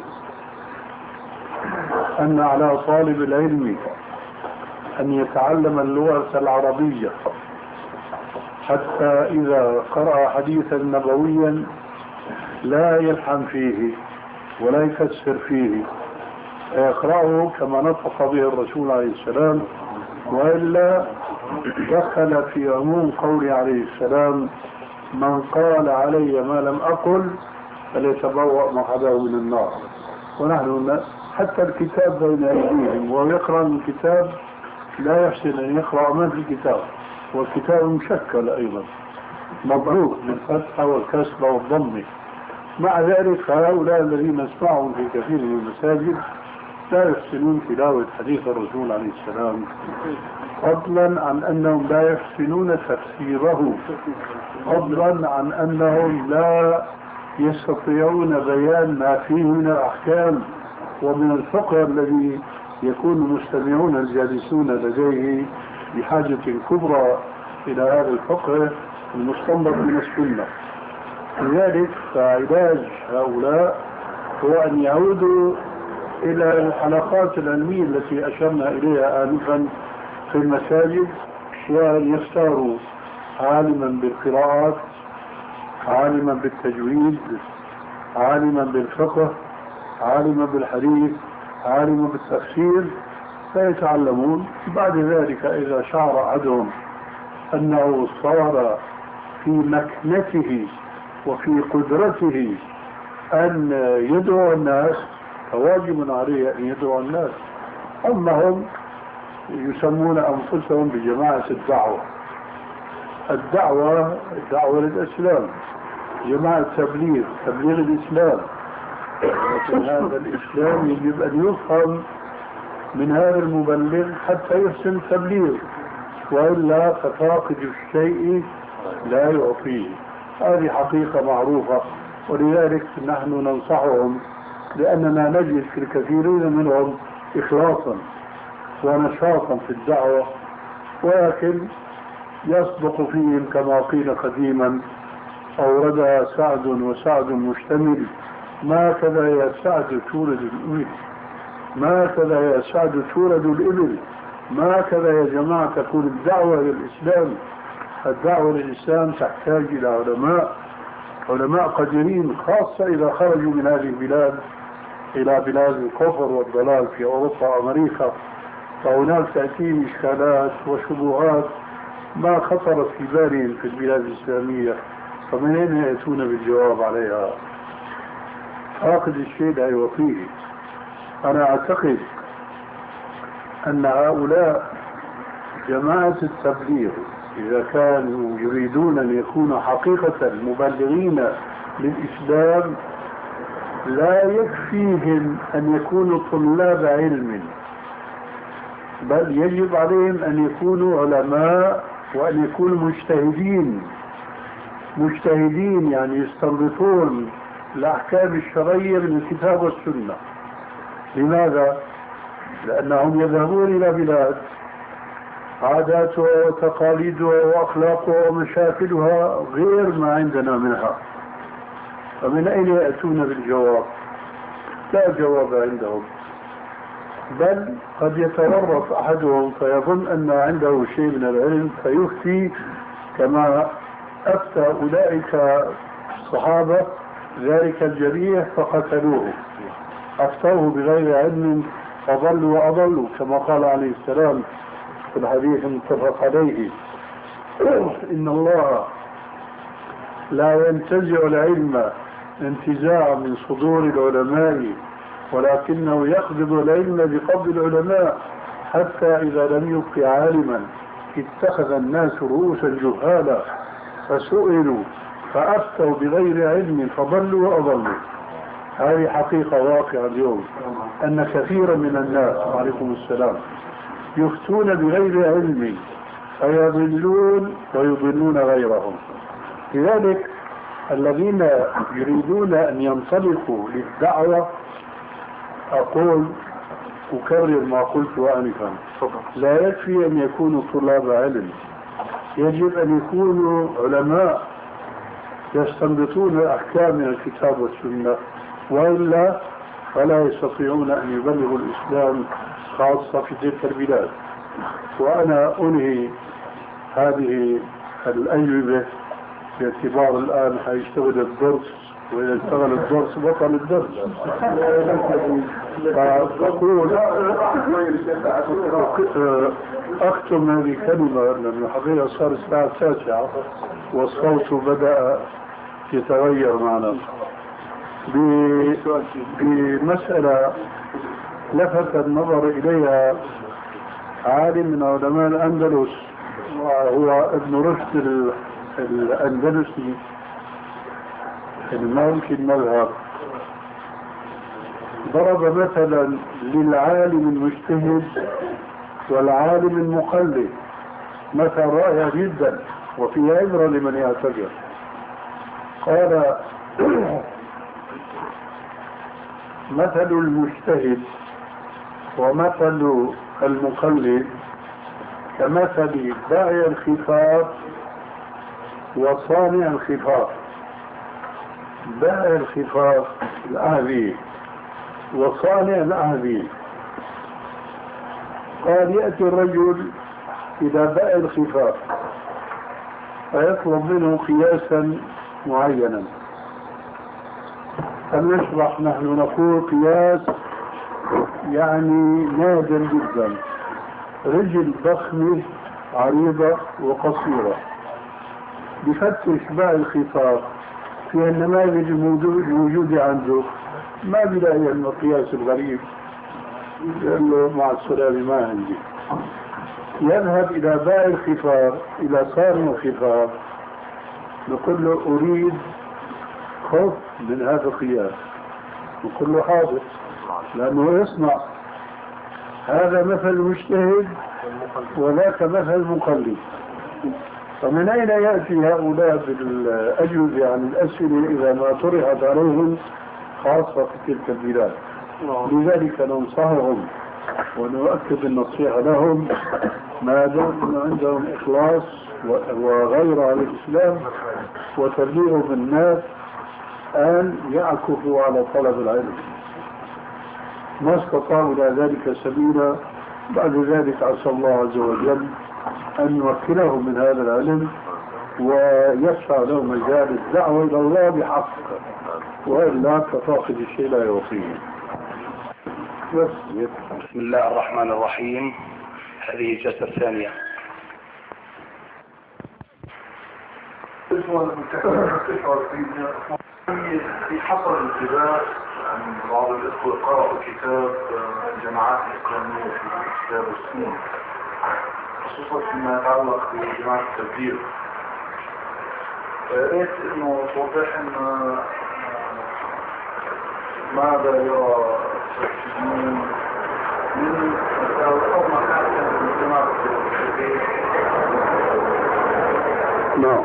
أن على طالب العلم أن يتعلم اللغة العربية حتى إذا قرأ حديثا نبويا لا يلحن فيه ولا يفسر فيه، يقرأه كما نطق به الرسول عليه السلام، وإلا دخل في عموم قوله عليه السلام: من قال علي ما لم أقل فليتبوأ مقعده من النار. ونحن حتى الكتاب بين أيديهم وهو يقرأ من الكتاب لا يحسن أن يقرأ ما في الكتاب، والكتاب مشكل أيضا مضروب بالفتحة والكسرة والضم. مع ذلك هؤلاء الذين نسمعهم في كثير من المساجد لا يحسنون تلاوة حديث الرسول عليه السلام، فضلا عن أنهم لا يحسنون تفسيره، فضلا عن أنهم لا يستطيعون بيان ما فيه من الأحكام ومن الفقه الذي يكون المستمعون الجالسون لديه بحاجة كبرى إلى هذا الفقه المستنبط من السنة. لذلك فعلاج هؤلاء هو أن يعودوا إلى الحلقات العلمية التي أشرنا إليها آنفا في المساجد، وأن يختاروا عالما بالقراءات، عالما بالتجويد، عالما بالفقه، عالما بالحديث، عالما بالتفسير، فيتعلمون. بعد ذلك إذا شعر أحدهم أنه صار في مكنته وفي قدرته أن يدعو الناس فواجب عليه أن يدعو الناس. أما هم يسمون أنفسهم بجماعة الدعوة، الدعوة دعوة للإسلام، جماعة تبليغ تبليغ الإسلام، لكن هذا الإسلام يجب أن يفهم من هذا المبلغ حتى يحسن التبليغ، وإلا ففاقد الشيء لا يعطيه. هذه حقيقة معروفة، ولذلك نحن ننصحهم، لأننا نجد في الكثيرين منهم إخلاصا ونشاطا في الدعوة، ولكن يصدق فيهم كما قيل قديما: أوردها سعد وسعد مشتمل، ما كذا يا سعد تولد الإبل، ما كذا يا سعد تولد الإبل، ما كذا يا جماعة تكون الدعوة للإسلام. الدعوة للإسلام تحتاج إلى علماء، علماء قديرين، خاصة إذا خرجوا من هذه البلاد إلى بلاد الكفر والضلال في أوروبا وأمريكا، فهناك تأتيهم إشكالات وشبهات ما خطرت في بالهم في البلاد الإسلامية، فمن أين يأتون بالجواب عليها؟ فاقد الشيء لا يعطيه. أنا أعتقد أن هؤلاء جماعة التبليغ إذا كانوا يريدون أن يكونوا حقيقة مبلغين للإسلام لا يكفيهم أن يكونوا طلاب علم، بل يجب عليهم أن يكونوا علماء وأن يكونوا مجتهدين. مجتهدين يعني يستنبطون الأحكام الشرعية من الكتاب والسنة. لماذا؟ لأنهم يذهبون إلى بلاد عاداتها وتقاليدها وأخلاقها ومشاكلها غير ما عندنا منها، فمن أين يأتون بالجواب؟ لا جواب عندهم، بل قد يتورط أحدهم فيظن أن عنده شيء من العلم فيفتي كما أفتى أولئك الصحابة ذلك الجريح فقتلوه، أفتوه بغير علم فضلوا وأضلوا، كما قال عليه السلام في الحديث المتفق عليه: إن الله لا ينتزع العلم انتزاعا من صدور العلماء، ولكنه يقبض العلم بقبض العلماء، حتى إذا لم يبق عالما اتخذ الناس رؤوسا جهالا فسئلوا فأفتوا بغير علم فضلوا وأضلوا. هذه حقيقة واقعة اليوم، أن كثيرا من الناس عليكم السلام يفتون بغير علم فيضلون ويضلون غيرهم. لذلك الذين يريدون أن ينطلقوا للدعوة أقول أكرر ما قلت آنفا: لا يكفي أن يكونوا طلاب علم، يجب أن يكونوا علماء يستنبطون الأحكام من الكتاب والسنة، وإلا فلا يستطيعون أن يبلغوا الإسلام خاصة في تلك البلاد. وأنا أنهي هذه الأجوبة باعتبار الآن حيشتغل الدرس، وإذا اشتغل الدرس بطل الدرس. فأقول أختم هذه الكلمة لأن الحقيقة صار الساعة التاسعة والصوت بدأ يتغير معنا بمسألة لفت النظر إليها عالم من علماء الأندلس، وهو ابن رشد الأندلسي المالكي المذهب، ضرب مثلا للعالم المجتهد والعالم المقلد مثل رائع جدا وفيه عبرة لمن يعتبر. قال مثل المجتهد ومثل المقلد كمثل باعي الخفاف وصانع الخفاف. باعي الخفاف الأعذية وصانع الأعذية. قال يأتي الرجل إلى باعي الخفاف فيطلب منه قياسا معينا، فنشرح نحن نقول قياس يعني نادر جدا، رجل ضخمة عريضة وقصيرة. بفتش باعي الخفاف في النماذج الموجودة عنده ما بلاقي المقياس الغريب، يقول له مع السلامة ما عندي. يذهب إلى باعي الخفاف إلى صانع الخفاف نقول له أريد خف من هذا القياس، نقول له حاضر لأنه يصنع. هذا مثل المجتهد وذاك مثل المقلد. فمن أين يأتي هؤلاء بالأجوبة عن الأسئلة إذا ما طرحت عليهم خاصة في تلك البلاد؟ لذلك ننصحهم ونؤكد النصيحة لهم ما دام عندهم إخلاص وغير على الإسلام وتبليغ الناس أن يعكفوا على طلب العلم، ما استطاعوا إلى ذلك سبيلا. بعد ذلك عسى الله عز وجل أن يمكنهم من هذا العلم ويفتح لهم مجال الدعوة إلى الله بحق، وإلا كفاقد الشيء لا يعطيه. بسم الله الرحمن الرحيم. هذه الجلسة الثانية. في حصل انتباه عن بعض الإخوة قرأوا كتاب الجماعات الإسلامية في كتاب السنة، خصوصا فيما يتعلق بجماعة التبديل. رأيت إنه توضح إن ماذا يرى التبديل من أو محاكم من جماعة التبديل. نعم،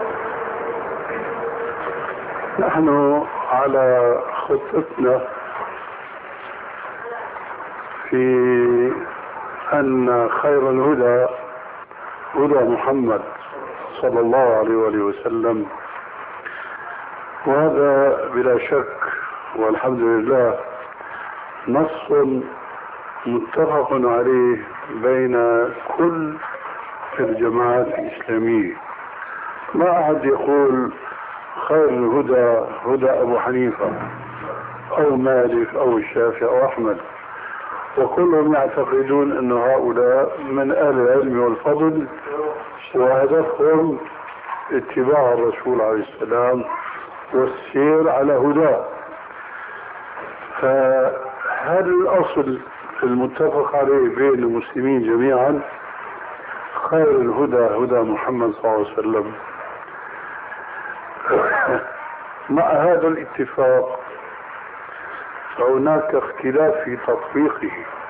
نحن على خطتنا في أن خير الهدى هدى محمد صلى الله عليه وآله وسلم، وهذا بلا شك والحمد لله نص متفق عليه بين كل الجماعات الإسلامية. ما أحد يقول خير الهدى هدى أبو حنيفة أو مالك أو الشافعي أو أحمد، وكلهم يعتقدون أن هؤلاء من أهل العلم والفضل وهدفهم اتباع الرسول عليه السلام والسير على هداه. فهذا الأصل المتفق عليه بين المسلمين جميعا، خير الهدى هدى محمد صلى الله عليه وسلم. مع هذا الاتفاق فهناك اختلاف في تطبيقه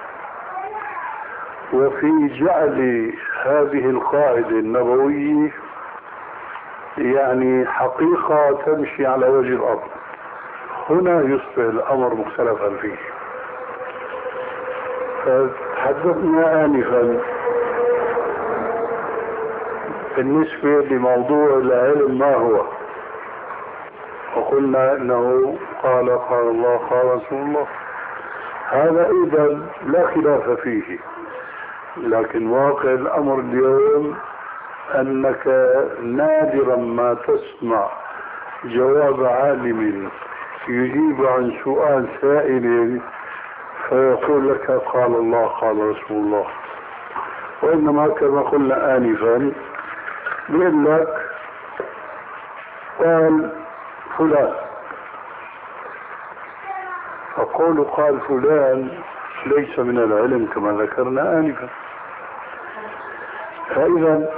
وفي جعل هذه القاعدة النبوية يعني حقيقة تمشي على وجه الأرض. هنا يصبح الأمر مختلفا فيه. فتحدثنا آنفا بالنسبة لموضوع العلم ما هو، وقلنا انه قال قال الله قال رسول الله، هذا اذا لا خلاف فيه. لكن واقع الامر اليوم انك نادرا ما تسمع جواب عالم يجيب عن سؤال سائل فيقول لك قال الله قال رسول الله، وانما كما قلنا انفا بيقول لك قال فلان، فقول قال فلان ليس من العلم كما ذكرنا آنفا. فإذا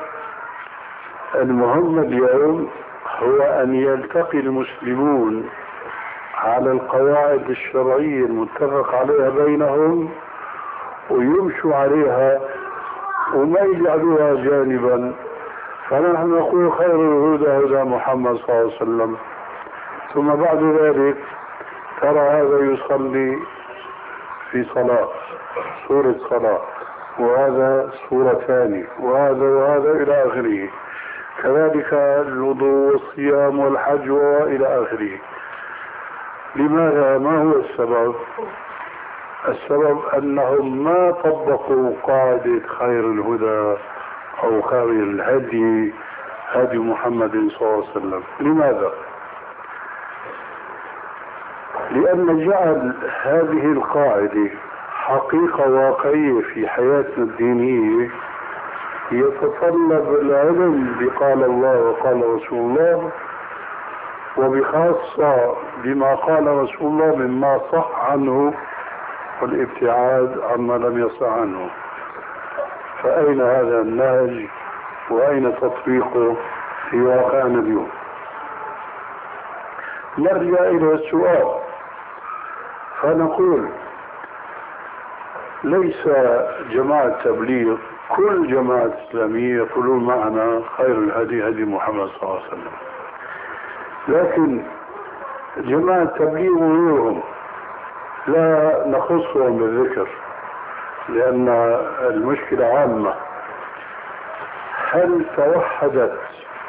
المهم اليوم هو أن يلتقي المسلمون على القواعد الشرعية المتفق عليها بينهم ويمشوا عليها وما يجعلوها جانبا. فنحن نقول خير الهدى هدى محمد صلى الله عليه وسلم. ثم بعد ذلك ترى هذا يصلي في صلاة سورة صلاة، وهذا سورة ثانية، وهذا وهذا إلى آخره. كذلك الوضوء والصيام والحج وإلى آخره. لماذا؟ ما هو السبب؟ السبب أنهم ما طبقوا قاعدة خير الهدى أو خير الهدي هدي محمد صلى الله عليه وسلم. لماذا؟ لأن جعل هذه القاعدة حقيقة واقعية في حياتنا الدينية يتطلب العلم بقال الله وقال رسول الله، وبخاصة بما قال رسول الله مما صح عنه، والابتعاد عما لم يصح عنه. فأين هذا النهج وأين تطبيقه في واقعنا اليوم؟ نرجع إلى السؤال فنقول ليس جماعة تبليغ، كل جماعة إسلامية يقولون معنا خير الهدي هدي محمد صلى الله عليه وسلم، لكن جماعة تبليغ وغيرهم لا نخصهم بالذكر لأن المشكلة عامة. هل توحدت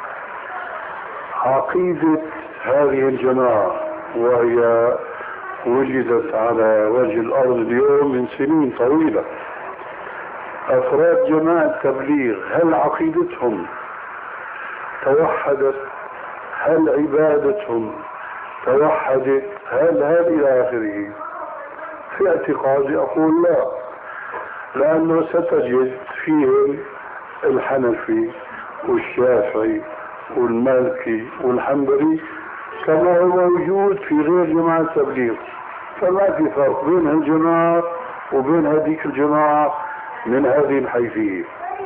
عقيدة هذه الجماعة وهي وجدت على وجه الأرض اليوم من سنين طويلة؟ أفراد جماعة تبليغ هل عقيدتهم توحدت؟ هل عبادتهم توحدت؟ هل هل إلى آخره؟ في اعتقادي أقول لا، لأنه ستجد فيهم الحنفي والشافعي والمالكي والحنبلي كما هو موجود في غير جماعة التبليغ. فما في فرق بين الجماعة وبين هذيك الجماعة من هذه الحيثية.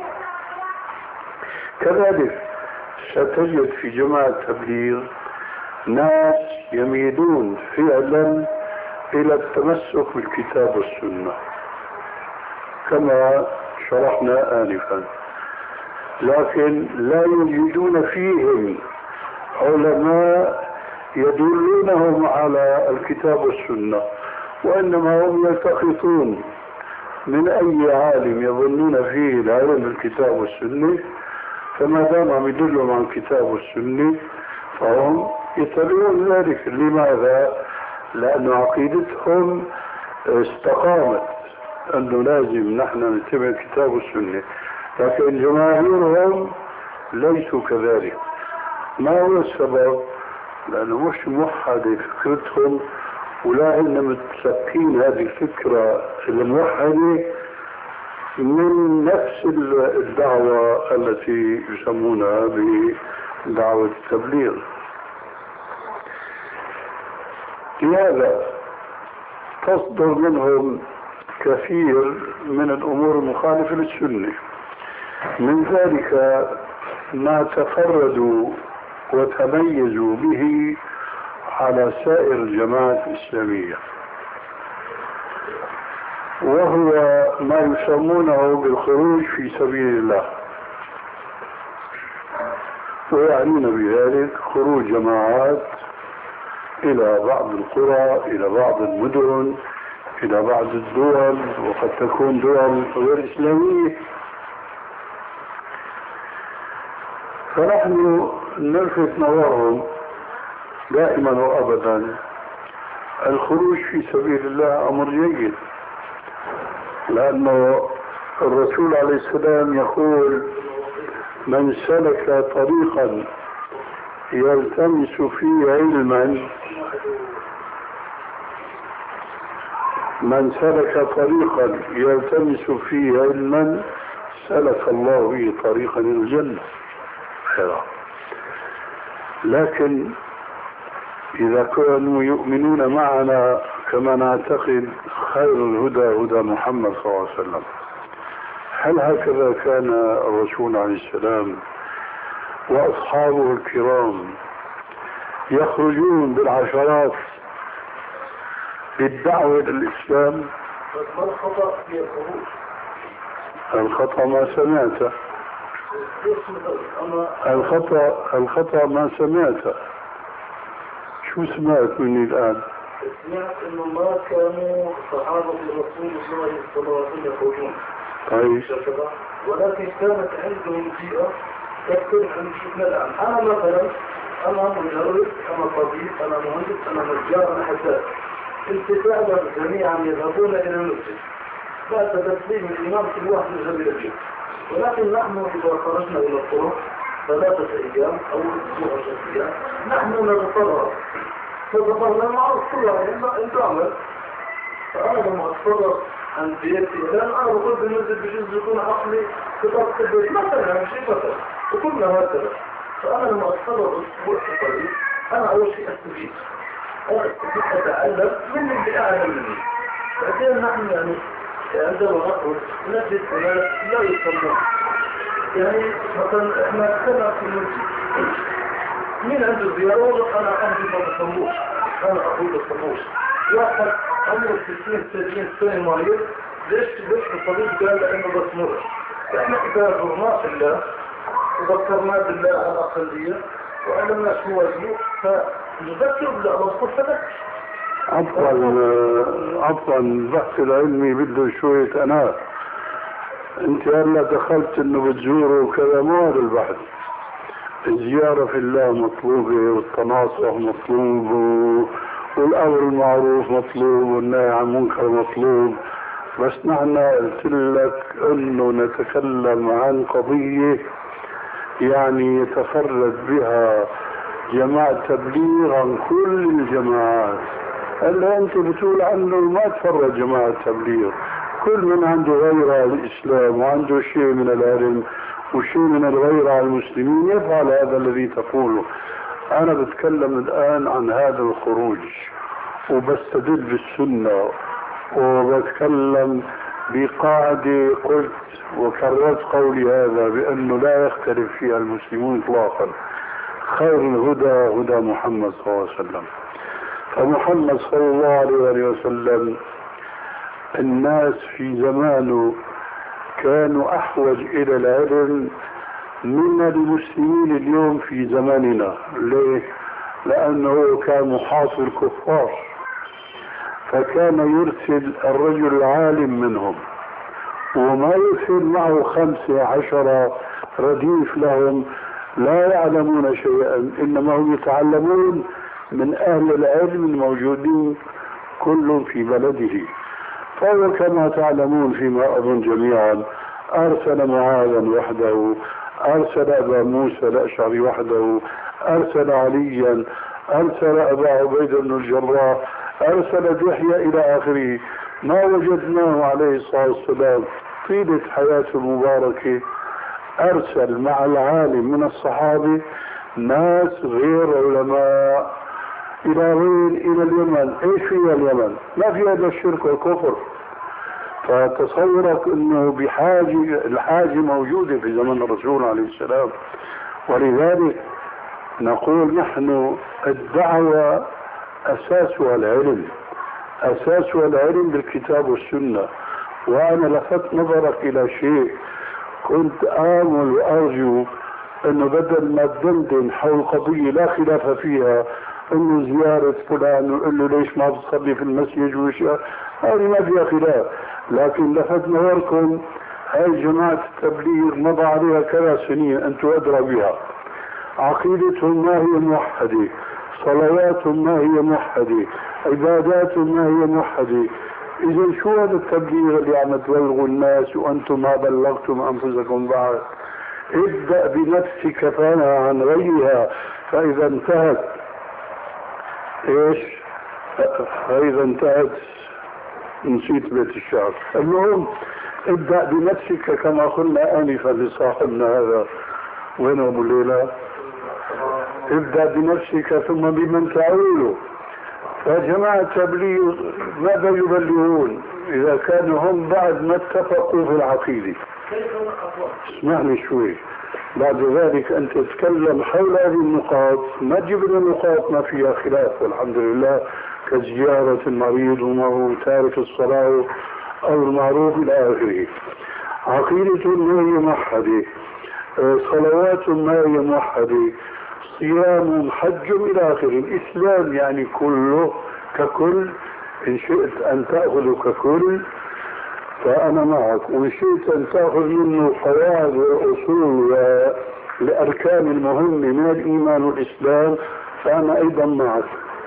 كذلك ستجد في جماعة التبليغ ناس يميلون فعلا إلى التمسك بالكتاب والسنة كما شرحنا آنفا، لكن لا يوجدون فيهم علماء يدلونهم على الكتاب والسنة، وإنما هم يلتقطون من أي عالم يظنون فيه العلم بالكتاب والسنة، فما دام يدلهم عن الكتاب والسنة فهم يتبعون ذلك. لماذا؟ لأن عقيدتهم استقامت أنه لازم نحن نتبع الكتاب والسنة، لكن جماهيرهم ليسوا كذلك. ما هو السبب؟ لأنه مش موحدة فكرتهم، ولا إن متسكين هذه الفكرة الموحدة من نفس الدعوة التي يسمونها بدعوة التبليغ. لهذا تصدر منهم كثير من الأمور المخالفة للسنة، من ذلك ما تفردوا وتميزوا به على سائر الجماعات الإسلامية، وهو ما يسمونه بالخروج في سبيل الله، ويعنون بذلك خروج جماعات إلى بعض القرى، إلى بعض المدن، إلى بعض الدول، وقد تكون دول غير إسلامية. فنحن نلفت نظرهم دائما وأبدا الخروج في سبيل الله أمر جيد، لأنه الرسول عليه السلام يقول: من سلك طريقا يلتمس فيه علما من سلك طريقا يلتمس فيه علما سلك الله به طريقا إلى الجنة. لكن إذا كانوا يؤمنون معنا كما نعتقد خير الهدى هدى محمد صلى الله عليه وسلم، هل هكذا كان الرسول عليه السلام وأصحابه الكرام يخرجون بالعشرات بالدعوة للإسلام. ما الخطأ في الخروج؟ الخطأ ما سمعته. الخطأ الخطأ ما سمعته. شو سمعت مني الآن؟ سمعت انه ما كانوا صحابة الرسول صلى الله عليه وسلم يخرجون. طيب. ولكن كانت عندهم بيئة تختلف عن شفنا الآن. أنا مثلا أنا مدرس، أنا طبيب، أنا مهندس، أنا نجار، أنا حداد. انت تعلم جميعا يذهبون إلى المسجد. بعد تسليم الإمام كل واحد يذهب إلى البيت. ولكن نحن إذا خرجنا إلى الطرق ثلاثة أيام أو أسبوع أيام نحن نتفرغ. فالتفرغ معروف كلها أنت عمل. فأنا لما أتفرغ عن بيتي الآن أنا بقول بالنسبة بجزء يكون عقلي كتاب البيت مثلا مش مثلا وكلنا هكذا. فأنا لما أتفرغ أسبوع في طريق أنا أول شيء أستفيد. أنا أستفيد أتعلم من اللي أعلم مني. بعدين نحن يعني عندما نخرج نجد ناس لا يصلون. يعني مثلا احنا دخلنا في المسجد مين عنده زيارة؟ أنا عندي ما بصلوش، أنا أقول بصلوش. واحد عمره ستين سبعين سنة مريض ليش ليش الطبيب قال لأنه بصمر؟ إحنا إذا زرنا الله وذكرنا بالله على الأقلية وعلمنا شو وجهه فنذكر بالله الصفة. عفوا عفوا البحث العلمي بده شوية أناة. أنت هلا دخلت إنه بتزوره وكذا، مو هذا البحث. الزيارة في الله مطلوبة والتناصح مطلوب والأمر المعروف مطلوب والنهي عن المنكر مطلوب. بس نحن قلت لك إنه نتكلم عن قضية يعني يتفرد بها جماعة تبليغ عن كل الجماعات. هلا أنت بتقول عنه ما تفرد جماعة تبليغ، كل من عنده غيرة على الإسلام وعنده شيء من العلم وشيء من الغيرة على المسلمين يفعل هذا الذي تقوله. أنا بتكلم الآن عن هذا الخروج وبستدل بالسنة وبتكلم بقاعدة قلت وكررت قولي هذا بأنه لا يختلف فيها المسلمون إطلاقا. خير الهدى هدى محمد صلى الله عليه وسلم. فمحمد صلى الله عليه وسلم الناس في زمانه كانوا أحوج إلى العلم من المسلمين اليوم في زماننا. ليه؟ لأنه كان محاصر الكفار، فكان يرسل الرجل العالم منهم وما يرسل معه خمسة عشر رديف لهم لا يعلمون شيئا، إنما هم يتعلمون من أهل العلم الموجودين كل في بلده. فهو كما تعلمون فيما أظن جميعا أرسل معاذا وحده، أرسل أبا موسى الأشعري وحده، أرسل عليا، أرسل أبا عبيدة بن الجراح، أرسل دحية إلى آخره. ما وجدناه عليه الصلاة والسلام طيلة حياته المباركة أرسل مع العالم من الصحابة ناس غير علماء إلى وين؟ إلى اليمن. إيش فيها اليمن؟ ما فيها إلا الشرك والكفر. فتصورك أنه بحاجة الحاجة موجودة في زمن الرسول عليه السلام. ولذلك نقول نحن الدعوة أساسها العلم، أساسها العلم بالكتاب والسنة. وأنا لفت نظرك إلى شيء كنت آمل وأرجو أنه بدل ما تدندن حول قضية لا خلاف فيها انه زيارة فلان وقال له ليش ما بتصلي في المسجد واشياء هذه ما فيها خلاف، لكن لفت نظركم هاي جماعة التبليغ مضى عليها كذا سنين انتم ادرى بها، عقيدتهم ما هي موحدة، صلواتهم ما هي موحدة، عباداتهم ما هي موحدة. اذا شو هذا التبليغ اللي عم تبلغوا الناس وانتم ما بلغتم انفسكم بعد؟ ابدأ بنفسك فانها عن غيرها، فاذا انتهت ايش؟ فاذا انتهت نسيت بيت الشعر. المهم ابدأ بنفسك كما قلنا انفا لصاحبنا هذا، وين ابو الليلة؟ ابدأ بنفسك ثم بمن تعوله. فجماعة التبليغ ماذا يبلغون اذا كانوا هم بعد ما اتفقوا في العقيدة؟ اسمعني شوي، بعد ذلك أنت تتكلم حول هذه النقاط، ما تجيب لنا نقاط ما فيها خلاف والحمد لله كزيارة المريض ومعه تارك الصلاة أو المعروف إلى آخره. عقيدة ما هي موحدة، صلوات ما هي موحدة، صيام، حج إلى آخره. الإسلام يعني كله ككل. إن شئت أن تأخذ ككل فأنا معك، وإن شئت أن تأخذ منه قواعد وأصول لأركان المهمة من الإيمان والإسلام فأنا أيضا معك.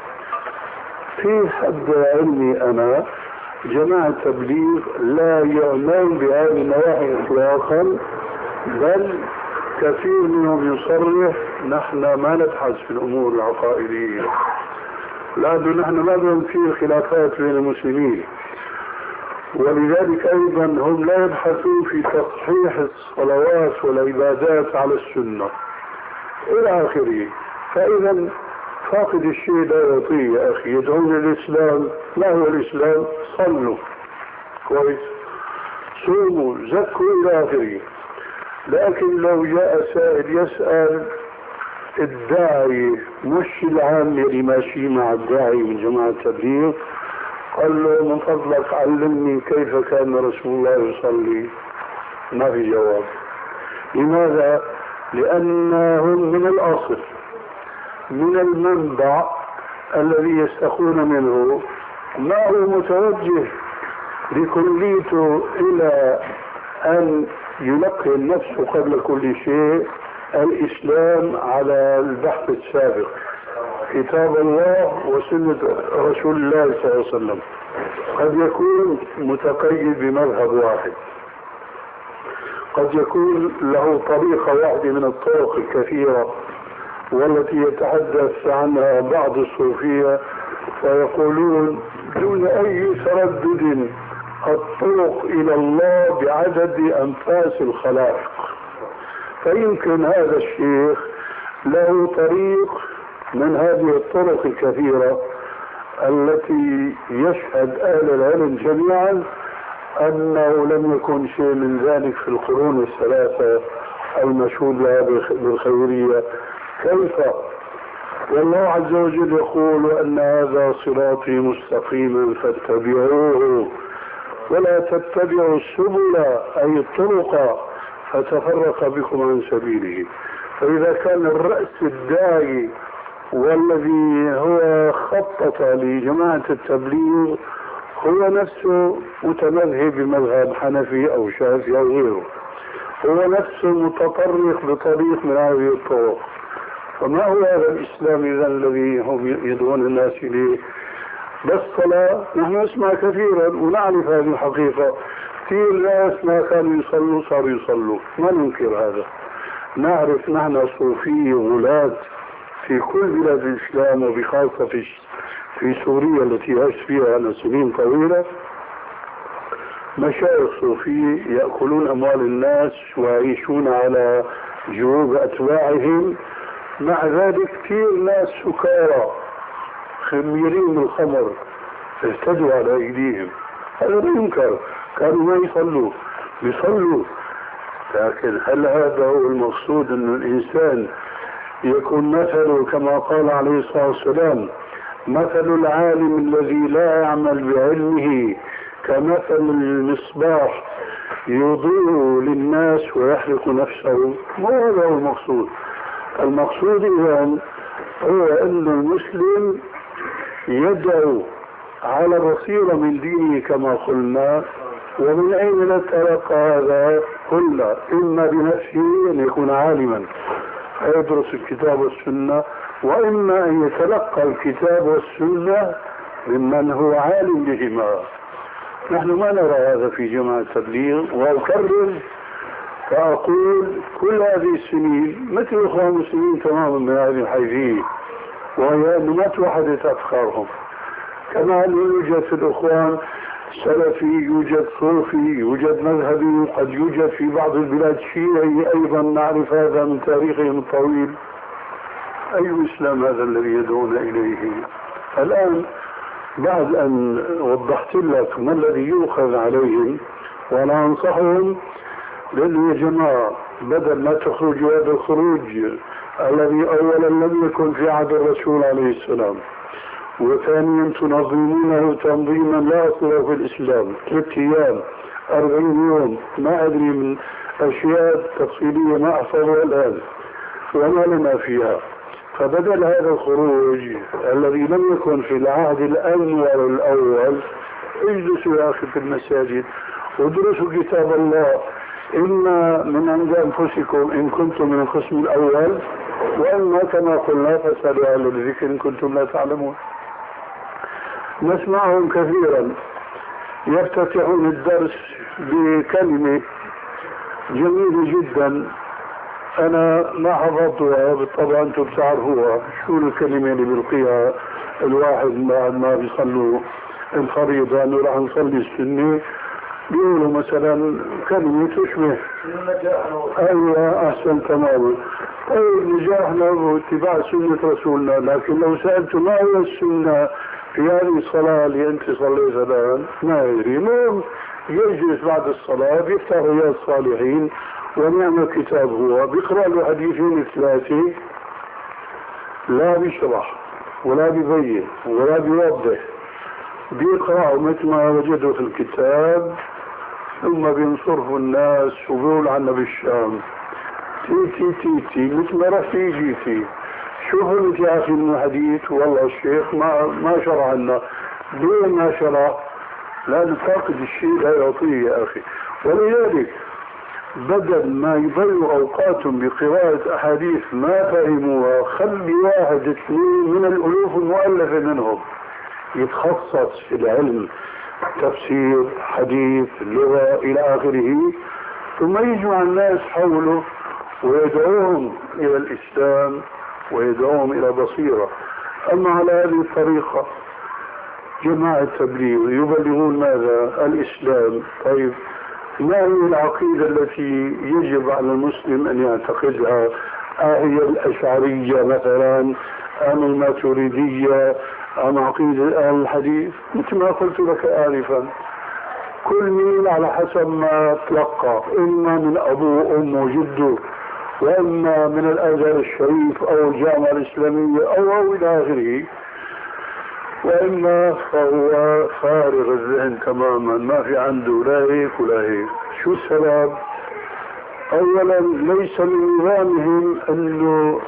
في حد علمي أنا جماعة تبليغ لا يعنون بهذه النواحي إطلاقا، بل كثير منهم يصرح نحن ما نبحث في الأمور العقائدية، لأنه نحن ما بدنا في خلافات بين المسلمين، ولذلك أيضا هم لا يبحثون في تصحيح الصلوات والعبادات على السنة إلى آخره. فإذا فاقد الشيء لا يعطيه يا أخي. يدعون الإسلام، ما هو الإسلام؟ صلوا كويس، صوموا، زكوا إلى آخره. لكن لو جاء سائل يسأل الداعي مش العام اللي ماشي مع الداعي من جماعة التبليغ، قال له من فضلك علمني كيف كان رسول الله يصلي، ما في جواب. لماذا؟ لأنهم من الأصل، من المنبع الذي يستخون منه، ما هو متوجه بكليته إلى أن يلقي نفسه قبل كل شيء الإسلام على البحث السابق، كتاب الله وسنة رسول الله صلى الله عليه وسلم. قد يكون متقيد بمذهب واحد، قد يكون له طريقة واحدة من الطرق الكثيرة والتي يتحدث عنها بعض الصوفية فيقولون دون أي تردد الطرق إلى الله بعدد أنفاس الخلائق. فيمكن هذا الشيخ له طريق من هذه الطرق الكثيرة التي يشهد أهل العلم جميعا أنه لم يكن شيء من ذلك في القرون الثلاثة المشهود لها بالخيرية. كيف؟ والله عز وجل يقول أن هذا صراطي مستقيما فاتبعوه ولا تتبعوا السبل أي الطرق فتفرق بكم عن سبيله. فإذا كان الرأس الداعي والذي هو خطط لجماعة التبليغ هو نفسه متمذهب بمذهب حنفي أو شافعي أو غيره، هو نفسه متطرق بطريق من هذه الطرق، فما هو هذا الإسلام إذا الذي هم يدعون الناس إليه؟ بس صلاة نحن نسمع كثيرا ونعرف هذه الحقيقة، كثير ناس ما كانوا يصلوا صاروا يصلوا، ما ننكر هذا. نعرف نحن صوفية غلاة في كل بلاد الإسلام وبخاصة في في سوريا التي عشت فيها أنا سنين طويلة، مشايخ صوفية يأكلون أموال الناس ويعيشون على جيوب أتباعهم، مع ذلك كثير ناس سكارى خميرين من الخمر اهتدوا على أيديهم. هذا لا ينكر، كانوا ما يصلوا بيصلوا. لكن هل هذا هو المقصود أن الإنسان يكون مثله كما قال عليه الصلاة والسلام مثل العالم الذي لا يعمل بعلمه كمثل المصباح يضيء للناس ويحرق نفسه؟ ما هذا هو المقصود. المقصود إذن هو أن المسلم يدعو على بصيرة من دينه كما قلنا. ومن أين نتلقى هذا؟ قلنا إما بنفسه أن يكون عالما فيدرس الكتاب والسنة، وإما أن يتلقى الكتاب والسنة ممن هو عالم بهما. نحن ما نرى هذا في جماعة التبليغ، وأكرر فأقول كل هذه السنين مثل إخوان المسلمين تماما من هذه الحيثية، وهي أنه ما توحدت أفكارهم. كما أنه يوجد في الإخوان سلفي، يوجد صوفي، يوجد مذهبي، قد يوجد في بعض البلاد شيعي أيضا، نعرف هذا من تاريخهم الطويل. أي إسلام هذا الذي يدعون إليه؟ الآن بعد أن وضحت لك ما الذي يؤخذ عليهم، وأنا أنصحهم لأنه يا جماعة بدل ما تخرجوا هذا الخروج الذي أولا لم يكن في عهد الرسول عليه السلام، وثانيا تنظمونه تنظيما لا أصل في الإسلام، ثلاث أيام أربعين يوم، ما أدري من أشياء تفصيلية ما أحفظها الآن وما لنا فيها. فبدل هذا الخروج الذي لم يكن في العهد الأنور الأول، اجلسوا يا أخي في المساجد ودرسوا كتاب الله، إما من عند أنفسكم إن كنتم من القسم الأول، وإما كما قلنا فاسألوا أهل الذكر إن كنتم لا تعلمون. نسمعهم كثيرا يفتتحون الدرس بكلمة جميلة جدا أنا ما حفظتها، بالطبع أنتم بتعرفوها. شو الكلمة اللي بيلقيها الواحد بعد ما بيصلوا الفريضة أنه راح نصلي السنة، بيقولوا مثلا كلمة تشبه أيوة أحسن تماما. طيب نجاحنا واتباع سنة رسولنا، لكن لو سألت ما هي السنة في هذه الصلاة اللي أنت صليتها الآن ما يدري. المهم يجلس بعد الصلاة بيفتح رياض الصالحين ونعم كتاب هو بيقرأ له حديثين ثلاثة، لا بيشرح ولا بيبين ولا بيوضح، بيقرأ مثل ما وجدوا في الكتاب ثم بينصرفوا الناس وبيقول عنا بالشام تيتي تيتي مثل ما رحت جيتي. شوفوا انت يا اخي من الحديث والله الشيخ ما ما شرع لنا. ليه ما شرع؟ لأن فاقد الشيء لا يعطيه يا اخي. ولذلك بدل ما يضيعوا اوقاتهم بقراءة احاديث ما فهموها، خلي واحد اثنين من الالوف المؤلفة منهم يتخصص في العلم، تفسير، حديث، اللغة إلى آخره، ثم يجمع الناس حوله ويدعوهم إلى الإسلام ويدعوهم إلى بصيرة. أما على هذه الطريقة جماعة التبليغ يبلغون ماذا؟ الإسلام. طيب ما هي العقيدة التي يجب على المسلم أن يعتقدها؟ هي الأشعرية مثلا أم الماتريدية أم عقيدة أهل الحديث؟ مثل ما قلت لك آنفا، كل مين على حسب ما تلقى، إما من أبوه وأمه وجده، وإما من الأزهر الشريف أو الجامعة الإسلامية أو أو إلى آخره، وإما فهو فارغ الذهن تماما، ما في عنده لا هيك ولا هيك. شو السبب؟ أولا ليس من نظامهم أنه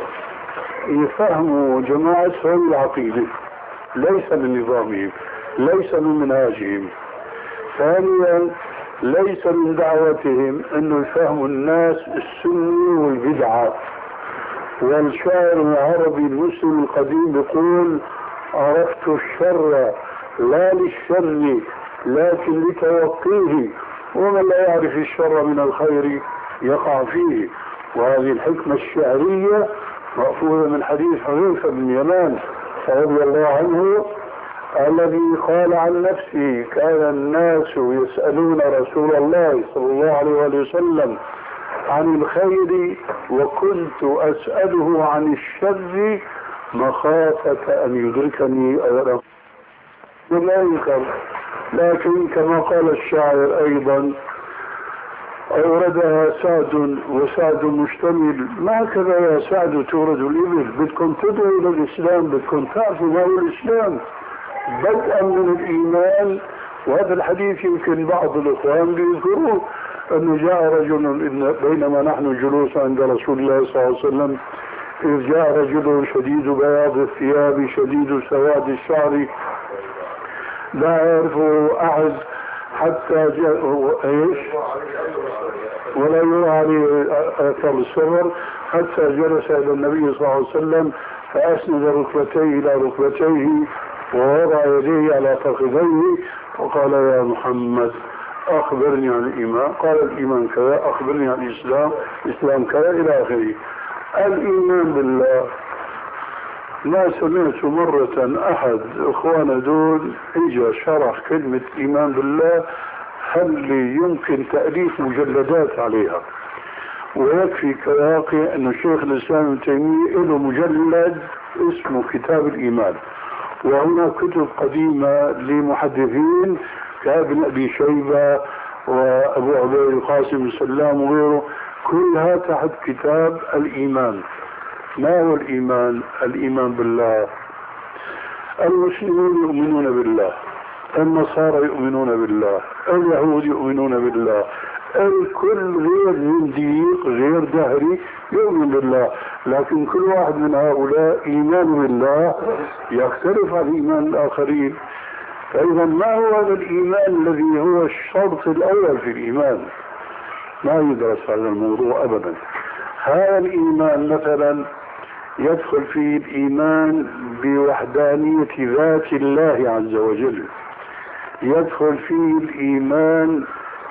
يفهموا جماعة هذه العقيدة، ليس من نظامهم، ليس من منهاجهم. ثانيا ليس من دعوتهم أنه يفهموا الناس السنة والبدعة. والشاعر العربي المسلم القديم يقول: عرفت الشر لا للشر لكن لتوقيه، ومن لا يعرف الشر من الخير يقع فيه. وهذه الحكمة الشعرية مأخوذة من حديث حذيفة بن اليمان رضي الله عنه الذي قال عن نفسه: كان الناس يسألون رسول الله صلى الله عليه وسلم عن الخير وكنت أسأله عن الشر مخافة أن يدركني أولا. لكن كما قال الشاعر أيضا أوردها سعد وسعد مشتمل، ما كذا يا سعد تورد الإبل، بدكم تدعوا إلى الإسلام، بدكم تعرفوا ما هو الإسلام بدءا من الإيمان. وهذا الحديث يمكن بعض الإخوان بيذكروه، أنه جاء رجل بينما نحن جلوس عند رسول الله صلى الله عليه وسلم، إذ جاء رجل شديد بياض الثياب شديد سواد الشعر لا يعرفه أحد حتى جاء ايش ولا يرى عليه اثر السفر، حتى جلس الى النبي صلى الله عليه وسلم فاسند ركبتيه الى ركبتيه ووضع يديه على فخذيه وقال: يا محمد اخبرني عن الايمان. قال: الايمان كذا. اخبرني عن الاسلام. الاسلام كذا الى اخره. الايمان بالله، ما سمعت مرة أحد إخوانا دول إجا شرح كلمة إيمان بالله هل يمكن تأليف مجلدات عليها. ويكفي كواقع أن الشيخ الإسلام ابن تيمية له مجلد اسمه كتاب الإيمان، وهناك كتب قديمة لمحدثين كابن أبي شيبة وأبو عبيد القاسم بن سلام وغيره، كلها تحت كتاب الإيمان. ما هو الإيمان؟ الإيمان بالله. المسلمون يؤمنون بالله، النصارى يؤمنون بالله، اليهود يؤمنون بالله، الكل غير زنديق غير دهري يؤمن بالله، لكن كل واحد من هؤلاء إيمان بالله يختلف عن إيمان الآخرين. فإذا ما هو هذا الإيمان الذي هو الشرط الأول في الإيمان؟ ما يدرس هذا الموضوع أبدا. هذا الإيمان مثلا يدخل فيه الإيمان بوحدانية ذات الله عز وجل، يدخل فيه الإيمان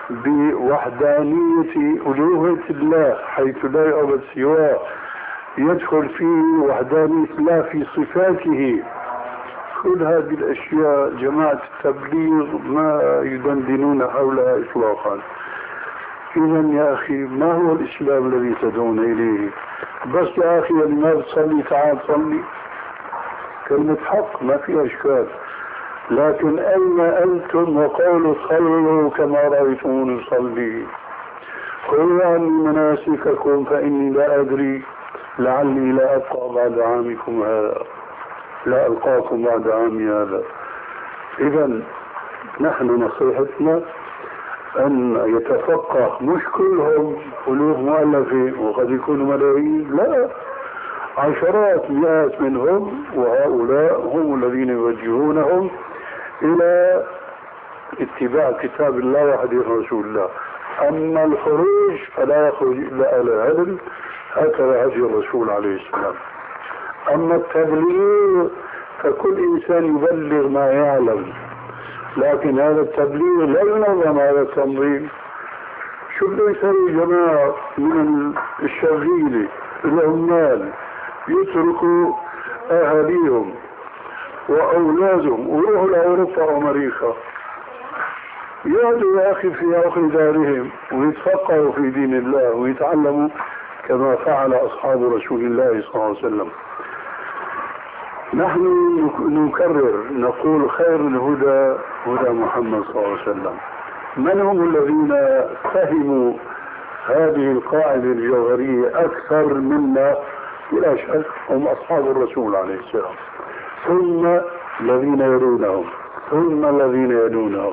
بوحدانية ألوهية الله حيث لا يعبد سواه، يدخل فيه وحدانية الله في صفاته. كل هذه الأشياء جماعة التبليغ ما يدندنون حولها إطلاقا. إذا يا أخي ما هو الإسلام الذي تدعون إليه؟ بس يا أخي ما بتصلي تعال صلي، كلمة حق ما في أشكال، لكن أين أنتم وقولوا صلوا كما رأيتمون صلي؟ خذوا عني مناسككم فإني لا أدري لعلي لا أبقى بعد عامكم هذا، لا ألقاكم بعد عامي هذا. إذا نحن نصيحتنا أن يتفقه، مش كلهم ألوف مؤلفين وقد يكونوا ملايين، لا، عشرات مئات منهم، وهؤلاء هم الذين يوجهونهم إلى اتباع كتاب الله وحديث رسول الله. أما الخروج فلا يخرج إلا أهل العلم، هكذا هدي الرسول عليه السلام. أما التبليغ فكل إنسان يبلغ ما يعلم، لكن هذا التبليغ لا ينظم هذا التنظيم. شو بده يسوي جماعة من الشغيلة العمال يتركوا أهاليهم وأولادهم ويروحوا لأوروبا وأمريكا، يقعدوا يا أخي في آخر دارهم ويتفقهوا في دين الله ويتعلموا كما فعل أصحاب رسول الله صلى الله عليه وسلم. نحن نكرر نقول خير الهدى هدى محمد صلى الله عليه وسلم. من هم الذين فهموا هذه القاعدة الجوهرية أكثر منا؟ بلا شك هم أصحاب الرسول عليه السلام، ثم الذين يلونهم، ثم الذين يلونهم.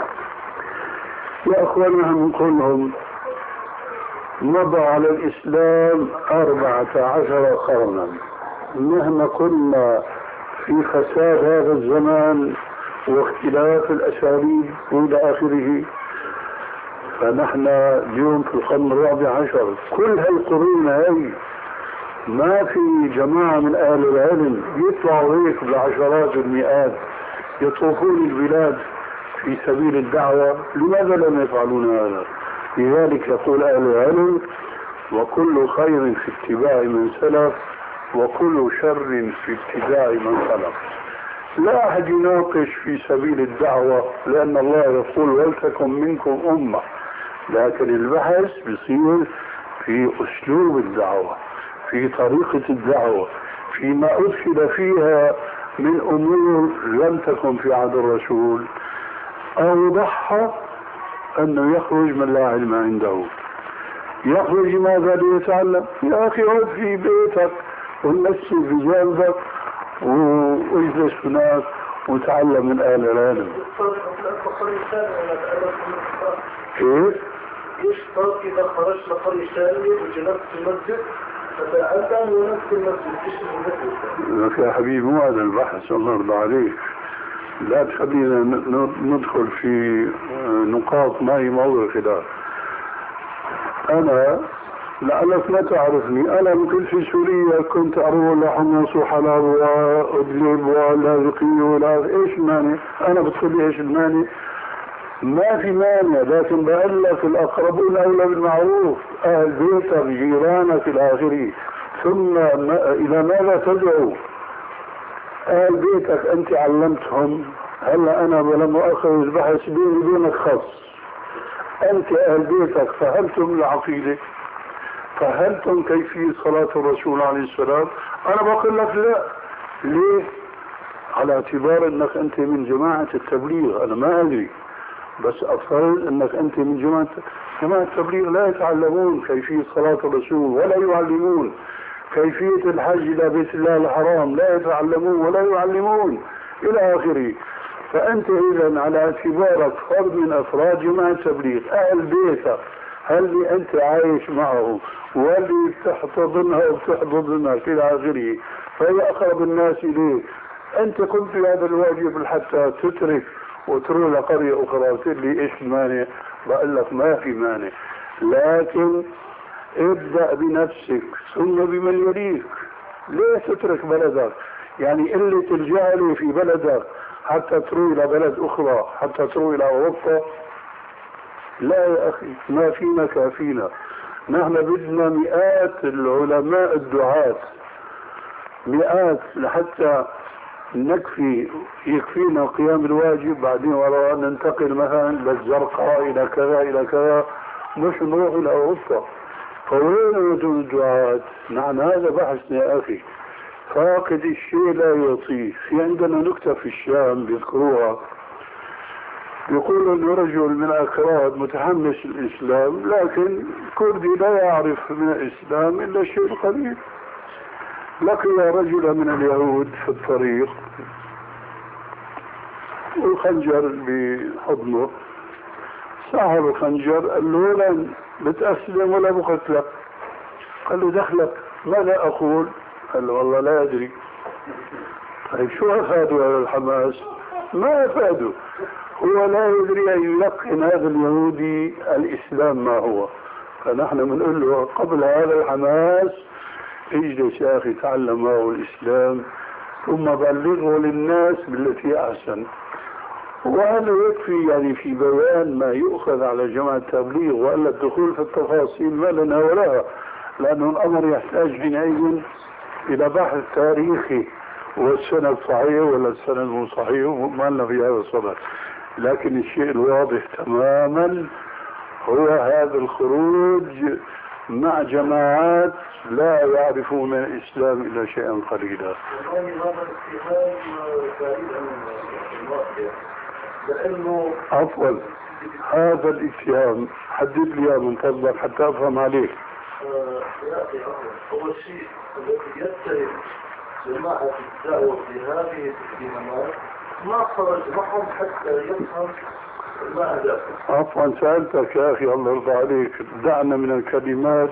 يا أخواننا نقول لهم مضى على الإسلام أربعة عشر قرنا، مهما كنا في فساد هذا الزمان واختلاف الأساليب وإلى آخره، فنحن اليوم في القرن الرابع عشر. كل هالقرون هاي ما في جماعة من أهل العلم يطلعوا هيك بالعشرات والمئات يطوفون البلاد في سبيل الدعوة. لماذا لم يفعلون هذا؟ لذلك يقول أهل العلم وكل خير في اتباع من سلف وكل شر في ابتداع من خلف. لا أحد يناقش في سبيل الدعوة، لأن الله يقول ولتكن منكم أمة، لكن البحث بيصير في أسلوب الدعوة، في طريقة الدعوة، فيما أدخل فيها من أمور لم تكن في عهد الرسول. أوضحها أنه يخرج من لا علم عنده. يخرج ماذا ليتعلم؟ يا أخي اقعد في بيتك ونمشي في جانبك واجلس هناك وتعلم من أهل العلم. كيف؟ يشترط إذا خرجت لقرية ثانية وجلست في المسجد فتعلم ونفس المسجد ايش المسجد؟ يا حبيبي مو هذا البحث، الله يرضى عليك. لا تخلينا ندخل في نقاط ما هي موضوع خلاف. أنا لعلك لا تعرفني، أنا كنت في سوريا كنت أروى لحمص وحلب وأدلب ولاذقي ولا إيش المانع؟ أنا بدخل إيش المانع؟ ما في مانع، لكن بقول لك الأقربون أولى بالمعروف، أهل بيتك جيرانك إلى آخره. ثم ما إلى ماذا تدعو؟ أهل بيتك أنت علمتهم. هلا أنا لما أخذ البحث بيني وبينك خاص، أنت أهل بيتك فهمتم العقيدة؟ فهمتم كيفية صلاة الرسول عليه السلام؟ أنا بقول لك لا. ليه؟ على اعتبار أنك أنت من جماعة التبليغ. أنا ما أدري، بس أفترض أنك أنت من جماعة جماعة التبليغ لا يتعلمون كيفية صلاة الرسول ولا يعلمون كيفية الحج إلى بيت الله الحرام لا يتعلمون ولا يعلمون إلى آخره. فأنت إذا على اعتبارك فرد من أفراد جماعة تبليغ أهل بيتك، هل أنت عايش معه واللي بتحتضنها وبتحضنها إلى آخره، فهي أقرب الناس إليه. أنت قمت بهذا الواجب حتى تترك وتروح لقرية أخرى وتقول لي إيش المانع؟ بقول لك ما في مانع، لكن ابدأ بنفسك ثم بمن يليك. ليه تترك بلدك؟ يعني اللي تلجأ له في بلدك حتى تروح إلى بلد أخرى، حتى تروح إلى أوروبا؟ لا يا أخي، ما فينا كافينا. نحن بدنا مئات العلماء الدعاة، مئات لحتى نكفي يكفينا قيام الواجب، بعدين وراء ننتقل مثلا للزرقاء إلى كذا إلى كذا، مش نروح إلى أوروبا. فوين وجود الدعاة؟ نحن هذا بحثنا يا أخي. فاقد الشيء لا يعطيه. في عندنا نكتة في الشام بيذكروها، يقول انه رجل من الاكراد متحمس الاسلام، لكن كردي لا يعرف من الاسلام الا الشيء القليل. لقي رجلا من اليهود في الطريق والخنجر بحضنه، صاحب الخنجر قال له لن بتأسلم ولا بقتلك؟ قال له دخلك؟ ماذا اقول؟ قال له والله لا ادري. طيب شو افادوا هذا الحماس؟ ما افادوا، هو لا يدري ان يلقن هذا اليهودي الاسلام ما هو. فنحن بنقول له قبل هذا الحماس اجلس يا اخي تعلم ما هو الاسلام ثم بلغه للناس بالتي احسن. وهذا يكفي يعني في بيان ما يؤخذ على جماعة التبليغ، والا الدخول في التفاصيل ما لنا ولها، لانه الامر يحتاج حينئذ الى بحث تاريخي والسند صحيح ولا السند مو صحيح، وما لنا في هذا الصدد. لكن الشيء الواضح تماما هو هذا الخروج مع جماعات لا يعرفون من الإسلام إلا شيئا قليلا. لأنه عفوا، هذا الاتهام حدد لي من فضلك حتى أفهم عليك. يا أخي أول شيء الذي يتهم جماعة الدعوة في هذه الاتهامات ما خرج معهم حتى يفهم ما هدفه. عفوا سألتك يا أخي الله يرضى عليك، دعنا من الكلمات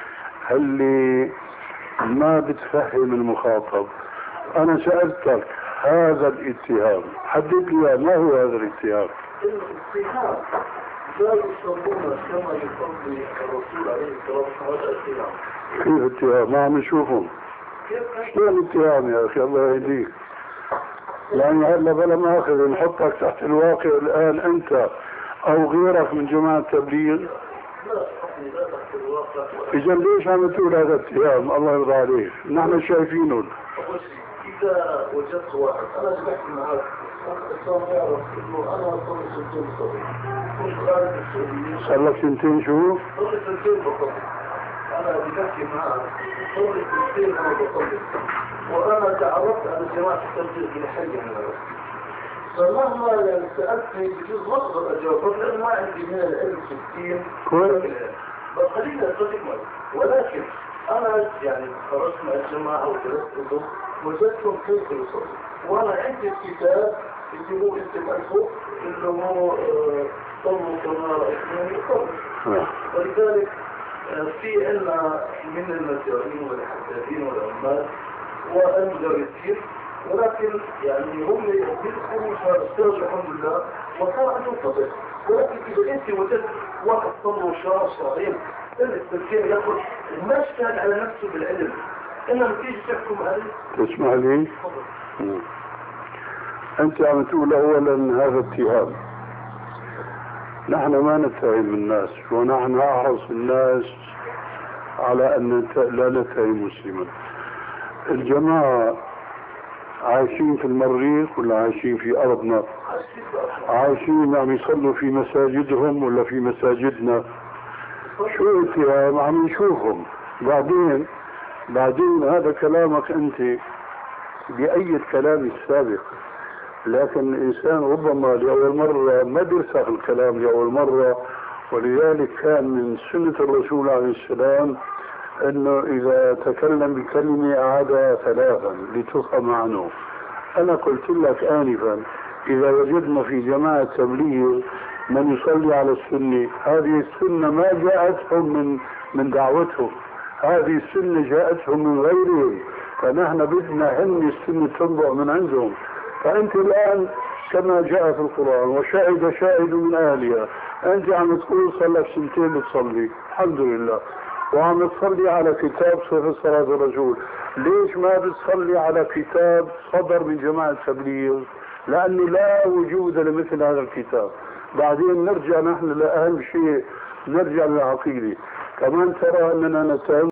اللي ما بتفهم المخاطب. أنا سألتك هذا الاتهام حدد لي ما هو هذا الاتهام. الاتهام لا يصلون كما يصلي الرسول عليه الصلاة والسلام. كيف اتهام؟ ما عم نشوفهم. شلون اتهام يا أخي الله يهديك؟ يعني هلا بلا ما اخذ نحطك تحت الواقع الان انت او غيرك من جماعة التبليغ. لا لا تحت الواقع. اذا ليش عم تقول هذا الاتهام؟ الله يرضى عليك، نحن شايفينه. اول شيء اذا وجدت واحد انا بحكي معك الانسان يعرف انه انا صار سنتين صغير كنت خارج السعوديه. صار لك سنتين شو؟ صار سنتين بطلت. انا بحكي معك صار سنتين انا بطلت، وانا تعرفت على جماعة التبليغ من حي من الرسول. فمهما يعني سألتني بجوز ما اقدر اجاوبك لان ما عندي من العلم في الدين. كويس. بس خليني اتفق معك، ولكن انا يعني خرجت مع الجماعة ودرستهم وجدتهم كيف يصلوا، وانا عندي الكتاب اللي هو انت تعرفه اللي هو صلوا كما رأيتموني يصلوا. ولذلك في عندنا من المجارين والحدادين والعمال والمدرسين، ولكن يعني هم يدخلوا فاسترجعوا الحمد لله وصار عندهم فضل. ولكن اذا انت وجدت واحد صلوا شهر شهرين التفكير ياخذ ما اشتغل على نفسه بالعلم، انما تيجي تحكم عليه. تسمع لي؟ انت عم تقول اولا هذا اتهام. نحن ما نتهم الناس، ونحن احرص الناس على ان لا نتهم مسلما. الجماعة عايشين في المريخ ولا عايشين في أرضنا؟ عايشين عم يصلوا في مساجدهم ولا في مساجدنا؟ شو اتهام؟ عم نشوفهم. بعدين بعدين هذا كلامك أنت بأي كلام السابق، لكن الإنسان ربما لأول مرة ما بيرسخ الكلام لأول مرة، ولذلك كان من سنة الرسول عليه السلام انه اذا تكلم بكلمة اعادها ثلاثا لتفهم عنه. انا قلت لك انفا اذا وجدنا في جماعة تبليغ من يصلي على السنة، هذه السنة ما جاءتهم من من دعوتهم، هذه السنة جاءتهم من غيرهم، فنحن بدنا هن السنة تنبع من عندهم. فأنت الآن كما جاء في القرآن وشاهد شاهد من أهلها، أنت عم تقول صلى لك سنتين بتصلي الحمد لله، وعم تصلي على كتاب صفة صلاة الرسول، ليش ما بتصلي على كتاب صدر من جماعة تبليغ؟ لأنه لا وجود لمثل هذا الكتاب. بعدين نرجع نحن لأهم شيء، نرجع للعقيدة. كمان ترى أننا نتهم